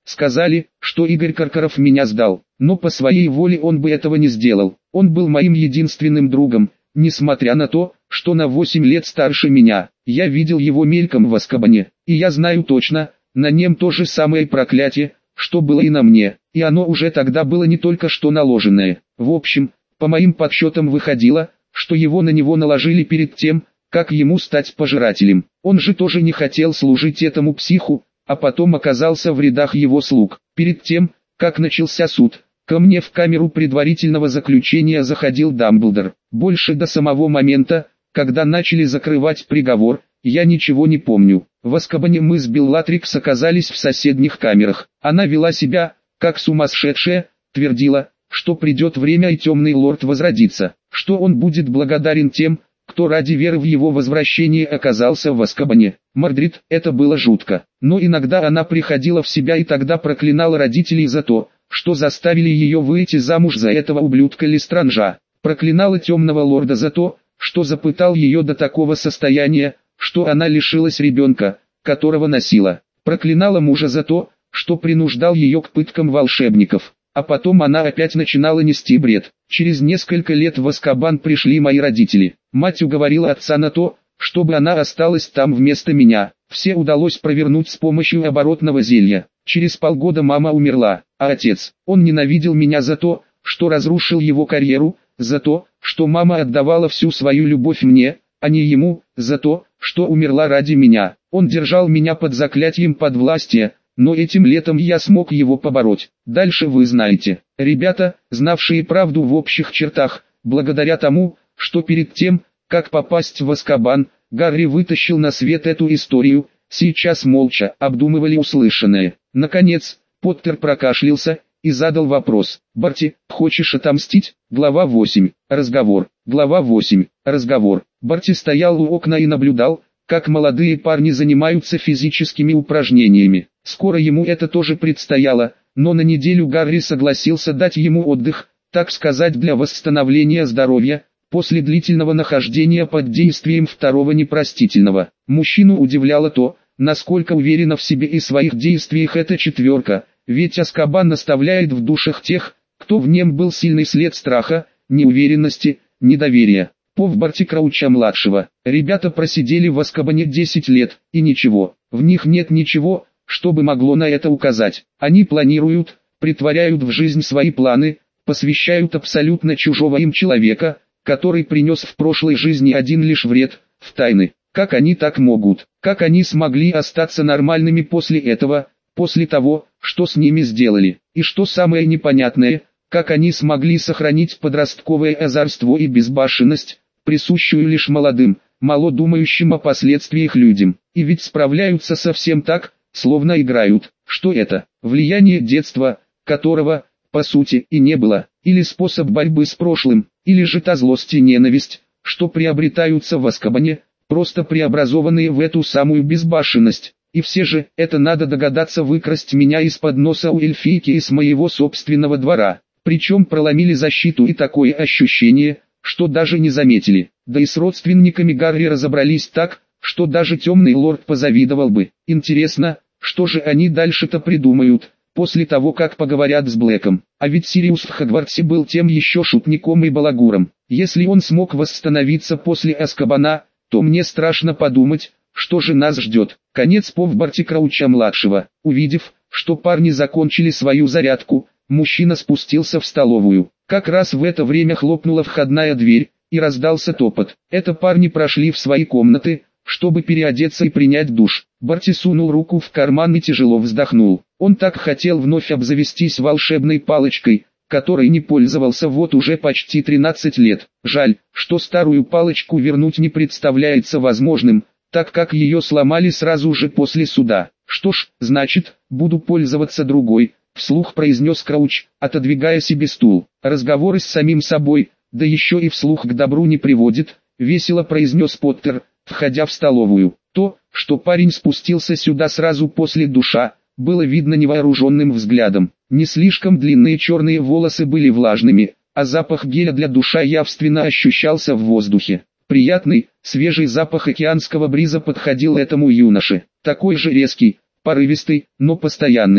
[SPEAKER 1] Сказали, что Игорь Каркаров меня сдал, но по своей воле он бы этого не сделал. Он был моим единственным другом, несмотря на то, что на восемь лет старше меня. Я видел его мельком в Азкабане, и я знаю точно, на нем то же самое проклятие, что было и на мне, и оно уже тогда было не только что наложенное. В общем, по моим подсчетам выходило, что его на него наложили перед тем, как ему стать пожирателем. Он же тоже не хотел служить этому психу, а потом оказался в рядах его слуг. Перед тем, как начался суд, ко мне в камеру предварительного заключения заходил Дамблдор. Больше до самого момента, когда начали закрывать приговор, я ничего не помню. В Азкабане мы с Беллатрикс оказались в соседних камерах. Она вела себя, как сумасшедшая, твердила, что придет время и темный лорд возродится, что он будет благодарен тем, кто ради веры в его возвращение оказался в Азкабане. Мордрид, это было жутко. Но иногда она приходила в себя и тогда проклинала родителей за то, что заставили ее выйти замуж за этого ублюдка Лестранжа. Проклинала темного лорда за то, что запытал ее до такого состояния, что она лишилась ребенка, которого носила. Проклинала мужа за то, что принуждал ее к пыткам волшебников. А потом она опять начинала нести бред. Через несколько лет в Азкабан пришли мои родители. Мать уговорила отца на то, чтобы она осталась там вместо меня. Все удалось провернуть с помощью оборотного зелья. Через полгода мама умерла, а отец, он ненавидел меня за то, что разрушил его карьеру, за то, что мама отдавала всю свою любовь мне, а не ему, за то, что умерла ради меня. Он держал меня под заклятием подвластия, но этим летом я смог его побороть. Дальше вы знаете. Ребята, знавшие правду в общих чертах, благодаря тому, что перед тем, как попасть в Азкабан, Гарри вытащил на свет эту историю, сейчас молча обдумывали услышанное. Наконец, Поттер прокашлялся и задал вопрос. «Барти, хочешь отомстить?» Глава восемь. Разговор. Глава восемь. Разговор. Барти стоял у окна и наблюдал, как молодые парни занимаются физическими упражнениями. Скоро ему это тоже предстояло, но на неделю Гарри согласился дать ему отдых, так сказать, для восстановления здоровья, после длительного нахождения под действием второго непростительного. Мужчину удивляло то, насколько уверена в себе и своих действиях эта четверка, ведь Азкабан наставляет в душах тех, кто в нем был сильный след страха, неуверенности, недоверия. Пов Барти Крауча-младшего. Ребята просидели в Азкабане десять лет, и ничего, в них нет ничего, что бы могло на это указать. Они планируют, притворяют в жизнь свои планы, посвящают абсолютно чужого им человека, который принес в прошлой жизни один лишь вред, в тайны. Как они так могут? Как они смогли остаться нормальными после этого, после того, что с ними сделали? И что самое непонятное, как они смогли сохранить подростковое озорство и безбашенность, присущую лишь молодым, мало думающим о последствиях людям? И ведь справляются совсем так, словно играют. Что это? Влияние детства, которого, по сути, и не было, или способ борьбы с прошлым, или же та злость и ненависть, что приобретаются в Азкабане, просто преобразованные в эту самую безбашенность. И все же, это надо догадаться выкрасть меня из-под носа у эльфийки из моего собственного двора. Причем проломили защиту и такое ощущение, что даже не заметили. Да и с родственниками Гарри разобрались так, что даже темный лорд позавидовал бы. Интересно, что же они дальше-то придумают, после того как поговорят с Блэком. А ведь Сириус в Хогвартсе был тем еще шутником и балагуром. Если он смог восстановиться после Азкабана, то мне страшно подумать, что же нас ждет. Конец Пов Барти Крауча-младшего. Увидев, что парни закончили свою зарядку, мужчина спустился в столовую. Как раз в это время хлопнула входная дверь, и раздался топот. Это парни прошли в свои комнаты, чтобы переодеться и принять душ. Барти сунул руку в карман и тяжело вздохнул. Он так хотел вновь обзавестись волшебной палочкой, которой не пользовался вот уже почти тринадцать лет. Жаль, что старую палочку вернуть не представляется возможным, так как ее сломали сразу же после суда. Что ж, значит, буду пользоваться другой, вслух произнес Крауч, отодвигая себе стул. Разговоры с самим собой, да еще и вслух к добру не приводит, весело произнес Поттер, входя в столовую. То, что парень спустился сюда сразу после душа, было видно невооруженным взглядом. Не слишком длинные черные волосы были влажными, а запах геля для душа явственно ощущался в воздухе. Приятный, свежий запах океанского бриза подходил этому юноше. Такой же резкий, порывистый, но постоянный.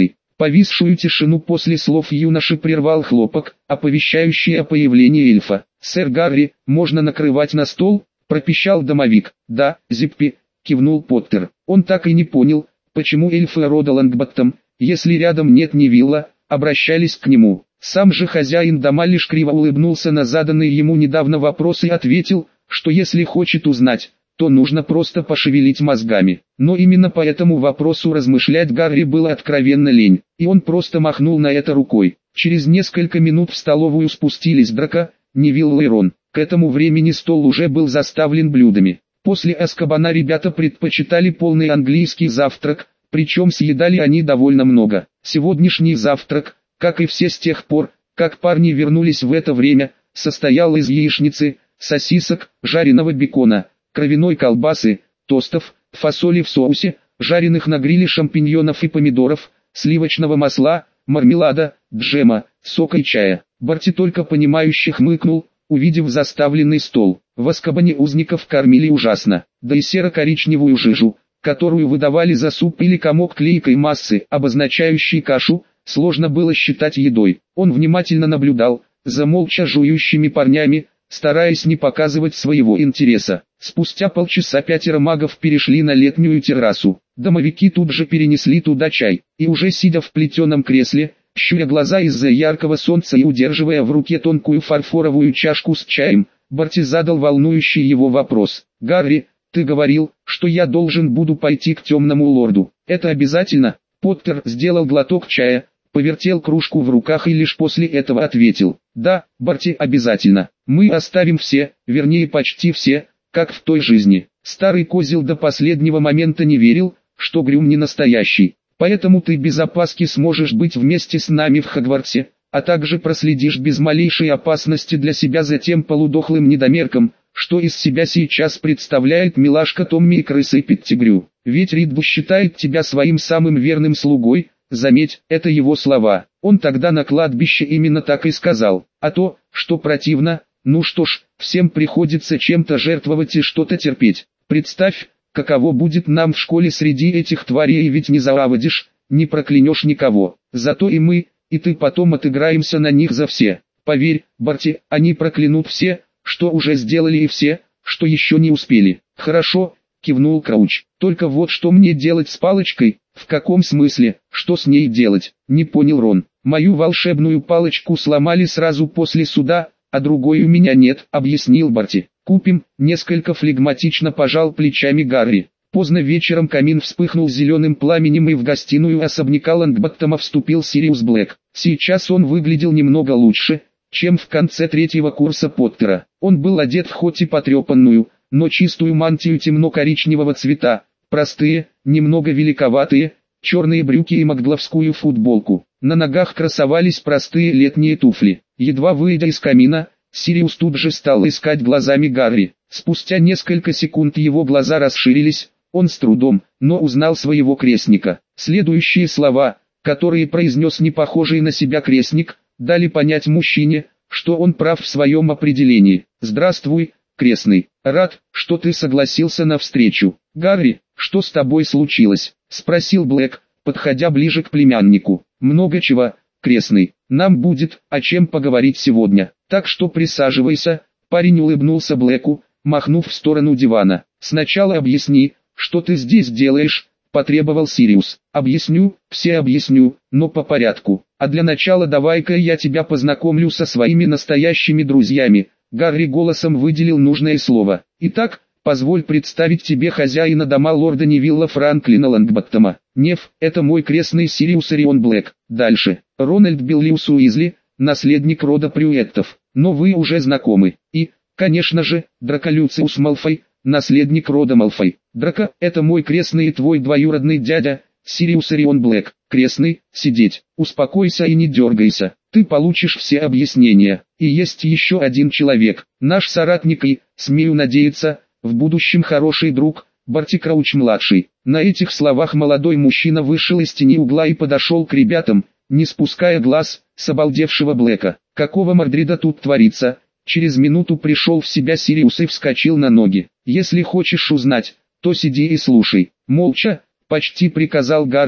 [SPEAKER 1] Повисшую тишину после слов юноши прервал хлопок, оповещающий о появлении эльфа. «Сэр Гарри, можно накрывать на стол?» – пропищал домовик. «Да, Зиппи», – кивнул Поттер. Он так и не понял, почему эльфы рода Лонгботтом, если рядом нет Невилла, обращались к нему. Сам же хозяин дома лишь криво улыбнулся на заданные ему недавно вопросы и ответил, что если хочет узнать, то нужно просто пошевелить мозгами. Но именно по этому вопросу размышлять Гарри было откровенно лень, и он просто махнул на это рукой. Через несколько минут в столовую спустились Драко, Невилл и Рон. К этому времени стол уже был заставлен блюдами. После Азкабана ребята предпочитали полный английский завтрак, причем съедали они довольно много. Сегодняшний завтрак, как и все с тех пор, как парни вернулись в это время, состоял из яичницы, сосисок, жареного бекона, кровяной колбасы, тостов, фасоли в соусе, жареных на гриле шампиньонов и помидоров, сливочного масла, мармелада, джема, сока и чая. Барти только понимающе хмыкнул, увидев заставленный стол. В Азкабане узников кормили ужасно, да и серо-коричневую жижу, которую выдавали за суп или комок клейкой массы, обозначающей кашу, сложно было считать едой. Он внимательно наблюдал за молча жующими парнями, стараясь не показывать своего интереса. Спустя полчаса пятеро магов перешли на летнюю террасу. Домовики тут же перенесли туда чай, и уже сидя в плетеном кресле, щуря глаза из-за яркого солнца и удерживая в руке тонкую фарфоровую чашку с чаем, Барти задал волнующий его вопрос. «Гарри, ты говорил, что я должен буду пойти к темному лорду. Это обязательно?» Поттер сделал глоток чая, повертел кружку в руках и лишь после этого ответил. «Да, Барти, обязательно. Мы оставим все, вернее почти все, как в той жизни». Старый козел до последнего момента не верил, что Грюм не настоящий. «Поэтому ты без опаски сможешь быть вместе с нами в Хогвартсе, а также проследишь без малейшей опасности для себя за тем полудохлым недомерком, что из себя сейчас представляет милашка Томми и крысой Петтигрю. Ведь Ридбу считает тебя своим самым верным слугой». Заметь, это его слова. Он тогда на кладбище именно так и сказал. А то, что противно, ну что ж, всем приходится чем-то жертвовать и что-то терпеть. Представь, каково будет нам в школе среди этих тварей, и ведь не заводишь, не проклянешь никого. Зато и мы, и ты потом отыграемся на них за все. Поверь, Барти, они проклянут все, что уже сделали, и все, что еще не успели. Хорошо, кивнул Крауч. Только вот что мне делать с палочкой? В каком смысле, что с ней делать? Не понял Рон. Мою волшебную палочку сломали сразу после суда, а другой у меня нет, объяснил Барти. Купим, несколько флегматично пожал плечами Гарри. Поздно вечером камин вспыхнул зеленым пламенем, и в гостиную особняка Лонгботтома вступил Сириус Блэк. Сейчас он выглядел немного лучше, чем в конце третьего курса Поттера. Он был одет в хоть и потрепанную, но чистую мантию темно-коричневого цвета, простые, немного великоватые, черные брюки и магловскую футболку. На ногах красовались простые летние туфли. Едва выйдя из камина, Сириус тут же стал искать глазами Гарри. Спустя несколько секунд его глаза расширились, он с трудом, но узнал своего крестника. Следующие слова, которые произнес не похожий на себя крестник, дали понять мужчине, что он прав в своем определении. «Здравствуй, крестный, рад, что ты согласился на встречу. Гарри, что с тобой случилось?» — спросил Блэк, подходя ближе к племяннику. «Много чего, крестный, нам будет о чем поговорить сегодня, так что присаживайся». Парень улыбнулся Блэку, махнув в сторону дивана. «Сначала объясни, что ты здесь делаешь», — потребовал Сириус. «Объясню, все объясню, но по порядку. А для начала давай-ка я тебя познакомлю со своими настоящими друзьями». Гарри голосом выделил нужное слово. «Итак, позволь представить тебе хозяина дома лорда Невилла Франклина Лонгботтома. Нев, это мой крестный Сириус Орион Блэк. Дальше. Рональд Беллиус Уизли, наследник рода Прюэттов. Но вы уже знакомы. И, конечно же, Драко Люциус Малфой, наследник рода Малфой. Драко, это мой крестный и твой двоюродный дядя, Сириус Орион Блэк. Крестный, сидеть. Успокойся и не дергайся. Ты получишь все объяснения. И есть еще один человек, наш соратник и, смею надеяться, в будущем хороший друг, Барти Крауч-младший». На этих словах молодой мужчина вышел из тени угла и подошел к ребятам, не спуская глаз с обалдевшего Блэка. «Какого мордрида тут творится?» Через минуту пришел в себя Сириус и вскочил на ноги. «Если хочешь узнать, то сиди и слушай». «Молча», — почти приказал Гарри,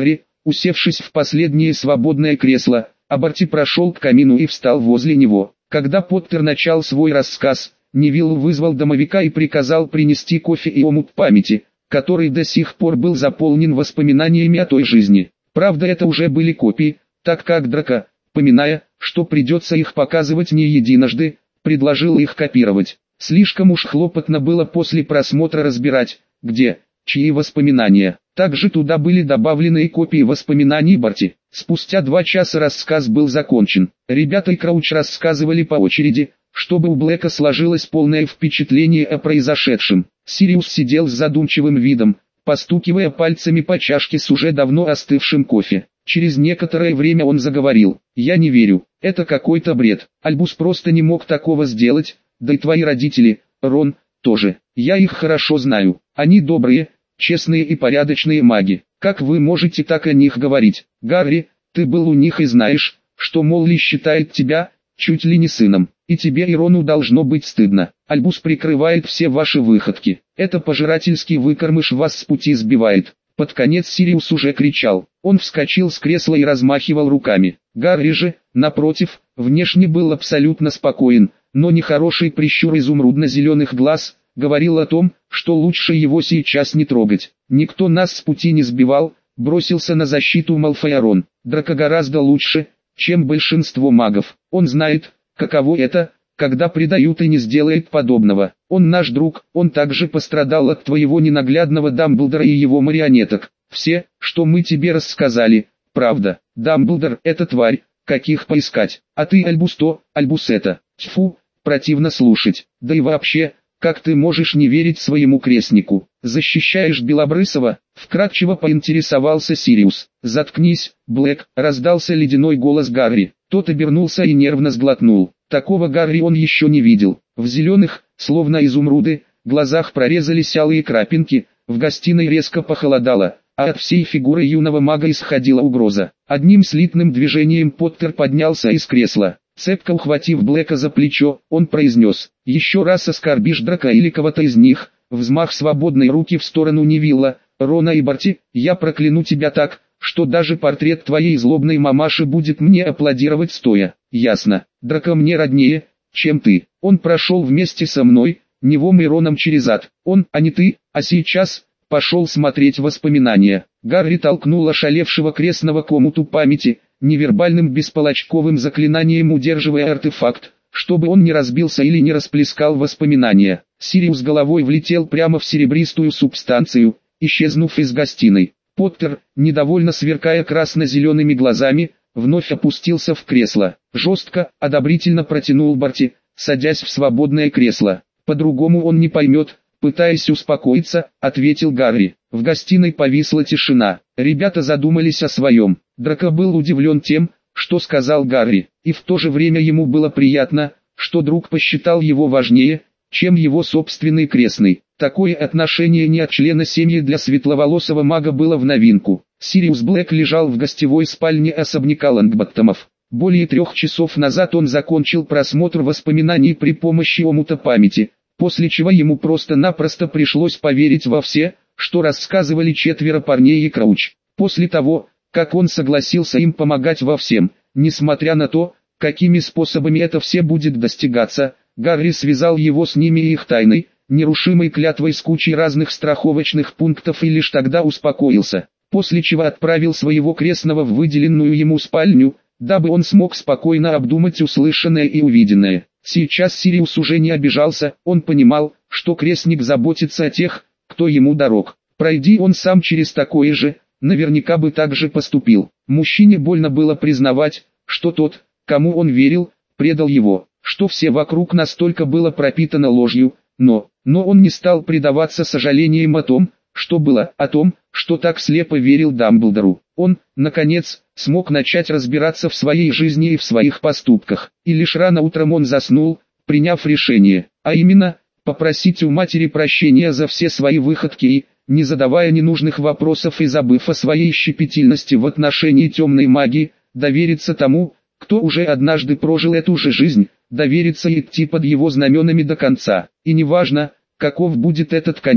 [SPEAKER 1] Усевшись в последнее свободное кресло, Аберти прошел к камину и встал возле него. Когда Поттер начал свой рассказ, Невилл вызвал домовика и приказал принести кофе и омут памяти, который до сих пор был заполнен воспоминаниями о той жизни. Правда, это уже были копии, так как Драко, поминая, что придется их показывать не единожды, предложил их копировать. Слишком уж хлопотно было после просмотра разбирать, где, чьи воспоминания. Также туда были добавлены и копии воспоминаний Барти. Спустя два часа рассказ был закончен. Ребята и Крауч рассказывали по очереди, чтобы у Блэка сложилось полное впечатление о произошедшем. Сириус сидел с задумчивым видом, постукивая пальцами по чашке с уже давно остывшим кофе. Через некоторое время он заговорил: «Я не верю, это какой-то бред. Альбус просто не мог такого сделать, да и твои родители, Рон, тоже. Я их хорошо знаю. Они добрые, честные и порядочные маги. Как вы можете так о них говорить? Гарри, ты был у них и знаешь, что Молли считает тебя чуть ли не сыном. И тебе и Рону должно быть стыдно. Альбус прикрывает все ваши выходки. Это пожирательский выкормыш вас с пути сбивает». Под конец Сириус уже кричал. Он вскочил с кресла и размахивал руками. Гарри же, напротив, внешне был абсолютно спокоен, но нехороший прищур изумрудно-зеленых глаз говорил о том, что лучше его сейчас не трогать. «Никто нас с пути не сбивал», — бросился на защиту Малфоя Рон. «Драко гораздо лучше, чем большинство магов. Он знает, каково это, когда предают и не сделает подобного. Он наш друг, он также пострадал от твоего ненаглядного Дамблдора и его марионеток. Все, что мы тебе рассказали, правда. Дамблдор — это тварь, каких поискать. А ты Альбус то, Альбус это. Тьфу, противно слушать. Да и вообще, как ты можешь не верить своему крестнику? Защищаешь Белобрысова?» — вкратчиво поинтересовался Сириус. «Заткнись, Блэк», — раздался ледяной голос Гарри. Тот обернулся и нервно сглотнул. Такого Гарри он еще не видел. В зеленых, словно изумруды, глазах прорезались алые крапинки, в гостиной резко похолодало, а от всей фигуры юного мага исходила угроза. Одним слитным движением Поттер поднялся из кресла. Цепко ухватив Блэка за плечо, он произнес: «Еще раз оскорбишь Драко или кого-то из них», взмах свободной руки в сторону Невилла, Рона и Барти, «я прокляну тебя так, что даже портрет твоей злобной мамаши будет мне аплодировать стоя. Ясно? Драко мне роднее, чем ты. Он прошел вместе со мной, Невом и Роном через ад. Он, а не ты, а сейчас пошел смотреть воспоминания». Гарри толкнул ошалевшего крестного к омуту памяти, невербальным бесполочковым заклинанием удерживая артефакт, чтобы он не разбился или не расплескал воспоминания. Сириус головой влетел прямо в серебристую субстанцию, исчезнув из гостиной. Поттер, недовольно сверкая красно-зелеными глазами, вновь опустился в кресло. Жестко, одобрительно протянул Барти, садясь в свободное кресло. «По-другому он не поймет», — пытаясь успокоиться, ответил Гарри. В гостиной повисла тишина. Ребята задумались о своем. Драко был удивлен тем, что сказал Гарри, и в то же время ему было приятно, что друг посчитал его важнее, чем его собственный крестный. Такое отношение не от члена семьи для светловолосого мага было в новинку. Сириус Блэк лежал в гостевой спальне особняка Лонгботтомов. Более трех часов назад он закончил просмотр воспоминаний при помощи омута памяти, после чего ему просто-напросто пришлось поверить во все, что рассказывали четверо парней и Крауч. После того, как он согласился им помогать во всем, несмотря на то, какими способами это все будет достигаться, Гарри связал его с ними и их тайной, нерушимой клятвой с кучей разных страховочных пунктов и лишь тогда успокоился, после чего отправил своего крестного в выделенную ему спальню, дабы он смог спокойно обдумать услышанное и увиденное. Сейчас Сириус уже не обижался, он понимал, что крестник заботится о тех, кто ему дорог. Пройди он сам через такое же, наверняка бы так же поступил. Мужчине больно было признавать, что тот, кому он верил, предал его, что все вокруг настолько было пропитано ложью, но, но он не стал предаваться сожалениям о том, что было, о том, что так слепо верил Дамблдору. Он, наконец, смог начать разбираться в своей жизни и в своих поступках, и лишь рано утром он заснул, приняв решение, а именно, попросить у матери прощения за все свои выходки и, не задавая ненужных вопросов и забыв о своей щепетильности в отношении темной магии, довериться тому, кто уже однажды прожил эту же жизнь, довериться и идти под его знаменами до конца. И неважно, каков будет этот конец,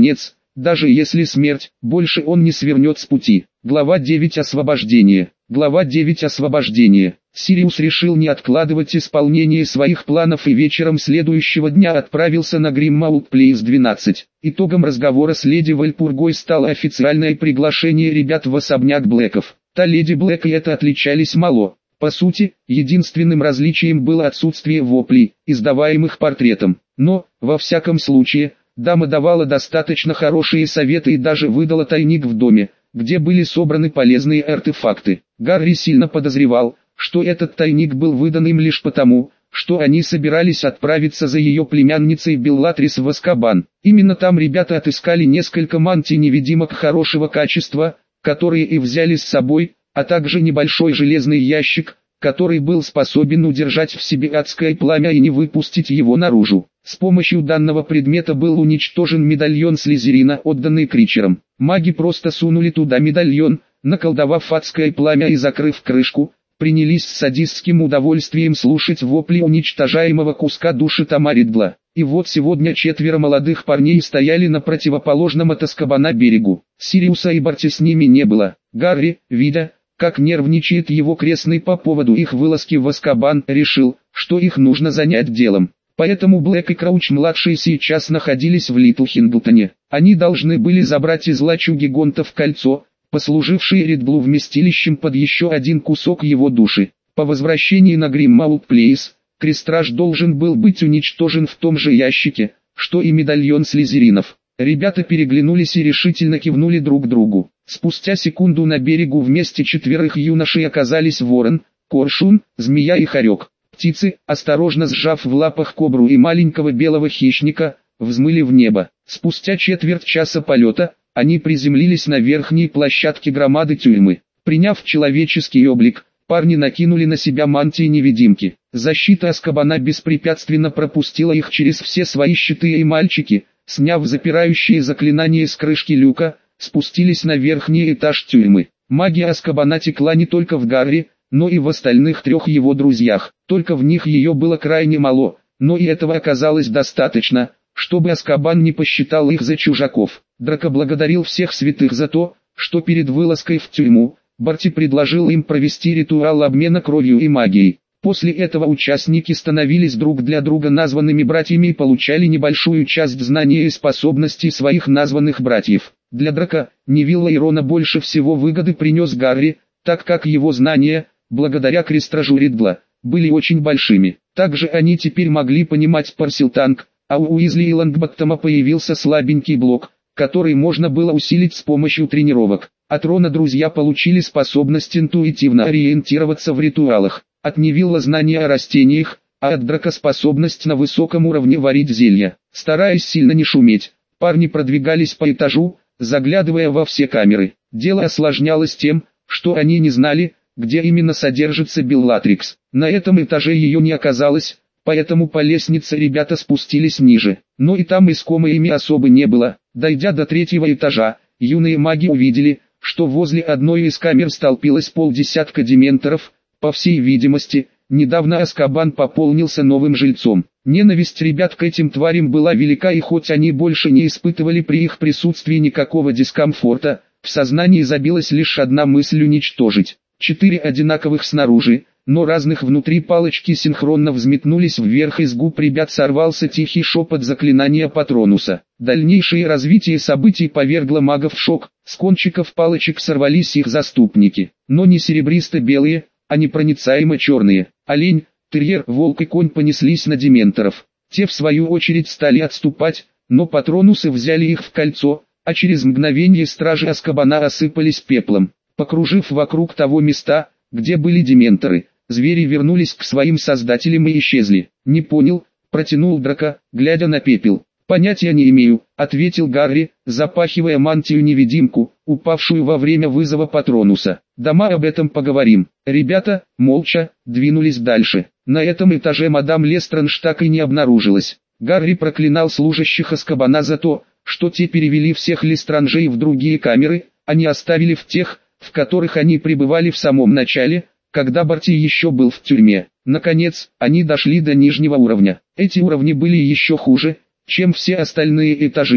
[SPEAKER 1] даже если смерть, больше он не свернет с пути. Глава девять. Освобождение. Глава девять. Освобождение. Сириус решил не откладывать исполнение своих планов и вечером следующего дня отправился на Гриммаут Плейс двенадцать. Итогом разговора с леди Вальпургой стало официальное приглашение ребят в особняк Блэков. Та леди Блэк и это отличались мало. По сути, единственным различием было отсутствие воплей, издаваемых портретом. Но, во всяком случае, дама давала достаточно хорошие советы и даже выдала тайник в доме, где были собраны полезные артефакты. Гарри сильно подозревал, что этот тайник был выдан им лишь потому, что они собирались отправиться за ее племянницей Беллатрис в Азкабан. Именно там ребята отыскали несколько мантий-невидимок хорошего качества, которые и взяли с собой, а также небольшой железный ящик, который был способен удержать в себе адское пламя и не выпустить его наружу. С помощью данного предмета был уничтожен медальон Слизерина, отданный Кричерам. Маги просто сунули туда медальон, наколдовав адское пламя и закрыв крышку, принялись с садистским удовольствием слушать вопли уничтожаемого куска души Тома Ридла. И вот сегодня четверо молодых парней стояли на противоположном от Азкабана берегу. Сириуса и Барти с ними не было. Гарри, видя, как нервничает его крестный по поводу их вылазки в Азкабан, решил, что их нужно занять делом. Поэтому Блэк и Крауч-младший сейчас находились в Литл Хинглтоне. Они должны были забрать из лачуги Гонтов кольцо, послужившее Ридлу вместилищем под еще один кусок его души. По возвращении на Гриммаут Плейс, Крестраж должен был быть уничтожен в том же ящике, что и медальон Слизеринов. Ребята переглянулись и решительно кивнули друг другу. Спустя секунду на берегу вместе четверых юношей оказались ворон, коршун, змея и хорек. Птицы, осторожно сжав в лапах кобру и маленького белого хищника, взмыли в небо. Спустя четверть часа полета, они приземлились на верхней площадке громады тюрьмы. Приняв человеческий облик, парни накинули на себя мантии-невидимки. Защита Азкабана беспрепятственно пропустила их через все свои щиты, и мальчики, сняв запирающие заклинания с крышки люка, спустились на верхний этаж тюрьмы. Магия Азкабана текла не только в Гарри, но и в остальных трех его друзьях. Только в них ее было крайне мало, но и этого оказалось достаточно, чтобы Азкабан не посчитал их за чужаков. Драко благодарил всех святых за то, что перед вылазкой в тюрьму, Барти предложил им провести ритуал обмена кровью и магией. После этого участники становились друг для друга названными братьями и получали небольшую часть знаний и способностей своих названных братьев. Для Драко, Невилла и Рона больше всего выгоды принес Гарри, так как его знания, благодаря Крестражу Ридла, были очень большими. Также они теперь могли понимать Парсилтанг, а у Уизли и Лонгботтома появился слабенький блок, который можно было усилить с помощью тренировок. От Рона друзья получили способность интуитивно ориентироваться в ритуалах. От Невилла знания о растениях, а от Драко способность на высоком уровне варить зелья. Стараясь сильно не шуметь, парни продвигались по этажу, заглядывая во все камеры. Дело осложнялось тем, что они не знали, где именно содержится Беллатрикс. На этом этаже ее не оказалось, поэтому по лестнице ребята спустились ниже. Но и там искомой особо не было. Дойдя до третьего этажа, юные маги увидели, что возле одной из камер столпилось полдесятка дементоров. По всей видимости, недавно Азкабан пополнился новым жильцом. Ненависть ребят к этим тварям была велика, и хоть они больше не испытывали при их присутствии никакого дискомфорта, в сознании забилась лишь одна мысль: уничтожить. Четыре одинаковых снаружи, но разных внутри палочки синхронно взметнулись вверх, из губ ребят сорвался тихий шепот заклинания Патронуса. Дальнейшее развитие событий повергло магов в шок, с кончиков палочек сорвались их заступники, но не серебристо-белые, а непроницаемо черные. Олень, терьер, волк и конь понеслись на дементоров. Те в свою очередь стали отступать, но Патронусы взяли их в кольцо, а через мгновение стражи Азкабана осыпались пеплом. Покружив вокруг того места, где были дементоры, звери вернулись к своим создателям и исчезли. «Не понял», — протянул Драко, глядя на пепел. «Понятия не имею», — ответил Гарри, запахивая мантию-невидимку, упавшую во время вызова Патронуса. «Да мы об этом поговорим». Ребята, молча, двинулись дальше. На этом этаже мадам Лестранж так и не обнаружилась. Гарри проклинал служащих Азкабана за то, что те перевели всех Лестранжей в другие камеры, а не оставили в тех, в которых они пребывали в самом начале, когда Барти еще был в тюрьме. Наконец, они дошли до нижнего уровня. Эти уровни были еще хуже, чем все остальные этажи,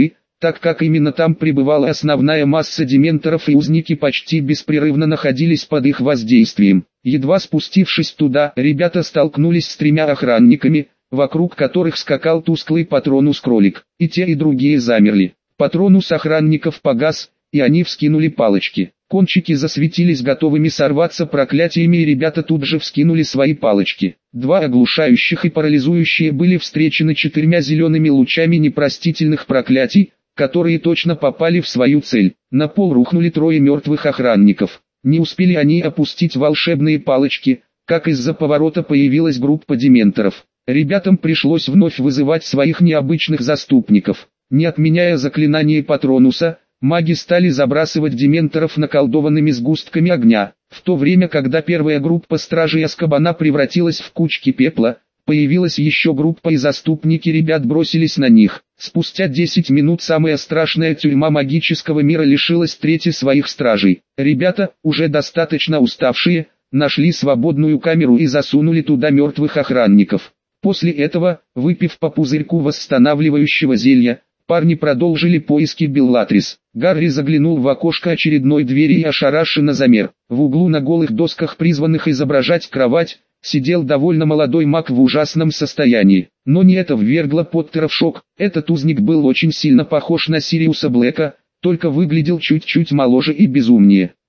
[SPEAKER 1] так как именно там пребывала основная масса дементоров и узники почти беспрерывно находились под их воздействием. Едва спустившись туда, ребята столкнулись с тремя охранниками, вокруг которых скакал тусклый Патронус-кролик. И те и другие замерли. Патронус охранников погас, и они вскинули палочки. Кончики засветились готовыми сорваться проклятиями, и ребята тут же вскинули свои палочки. Два оглушающих и парализующие были встречены четырьмя зелеными лучами непростительных проклятий, которые точно попали в свою цель. На пол рухнули трое мертвых охранников. Не успели они опустить волшебные палочки, как из-за поворота появилась группа дементоров. Ребятам пришлось вновь вызывать своих необычных заступников. Не отменяя заклинание Патронуса, маги стали забрасывать дементоров наколдованными сгустками огня. В то время, когда первая группа стражей Азкабана превратилась в кучки пепла, появилась еще группа, и заступники ребят бросились на них. Спустя десять минут самая страшная тюрьма магического мира лишилась трети своих стражей. Ребята, уже достаточно уставшие, нашли свободную камеру и засунули туда мертвых охранников. После этого, выпив по пузырьку восстанавливающего зелья, парни продолжили поиски Беллатрис. Гарри заглянул в окошко очередной двери и ошарашенно замер. В углу на голых досках, призванных изображать кровать, сидел довольно молодой маг в ужасном состоянии. Но не это ввергло Поттера в шок. Этот узник был очень сильно похож на Сириуса Блэка, только выглядел чуть-чуть моложе и безумнее.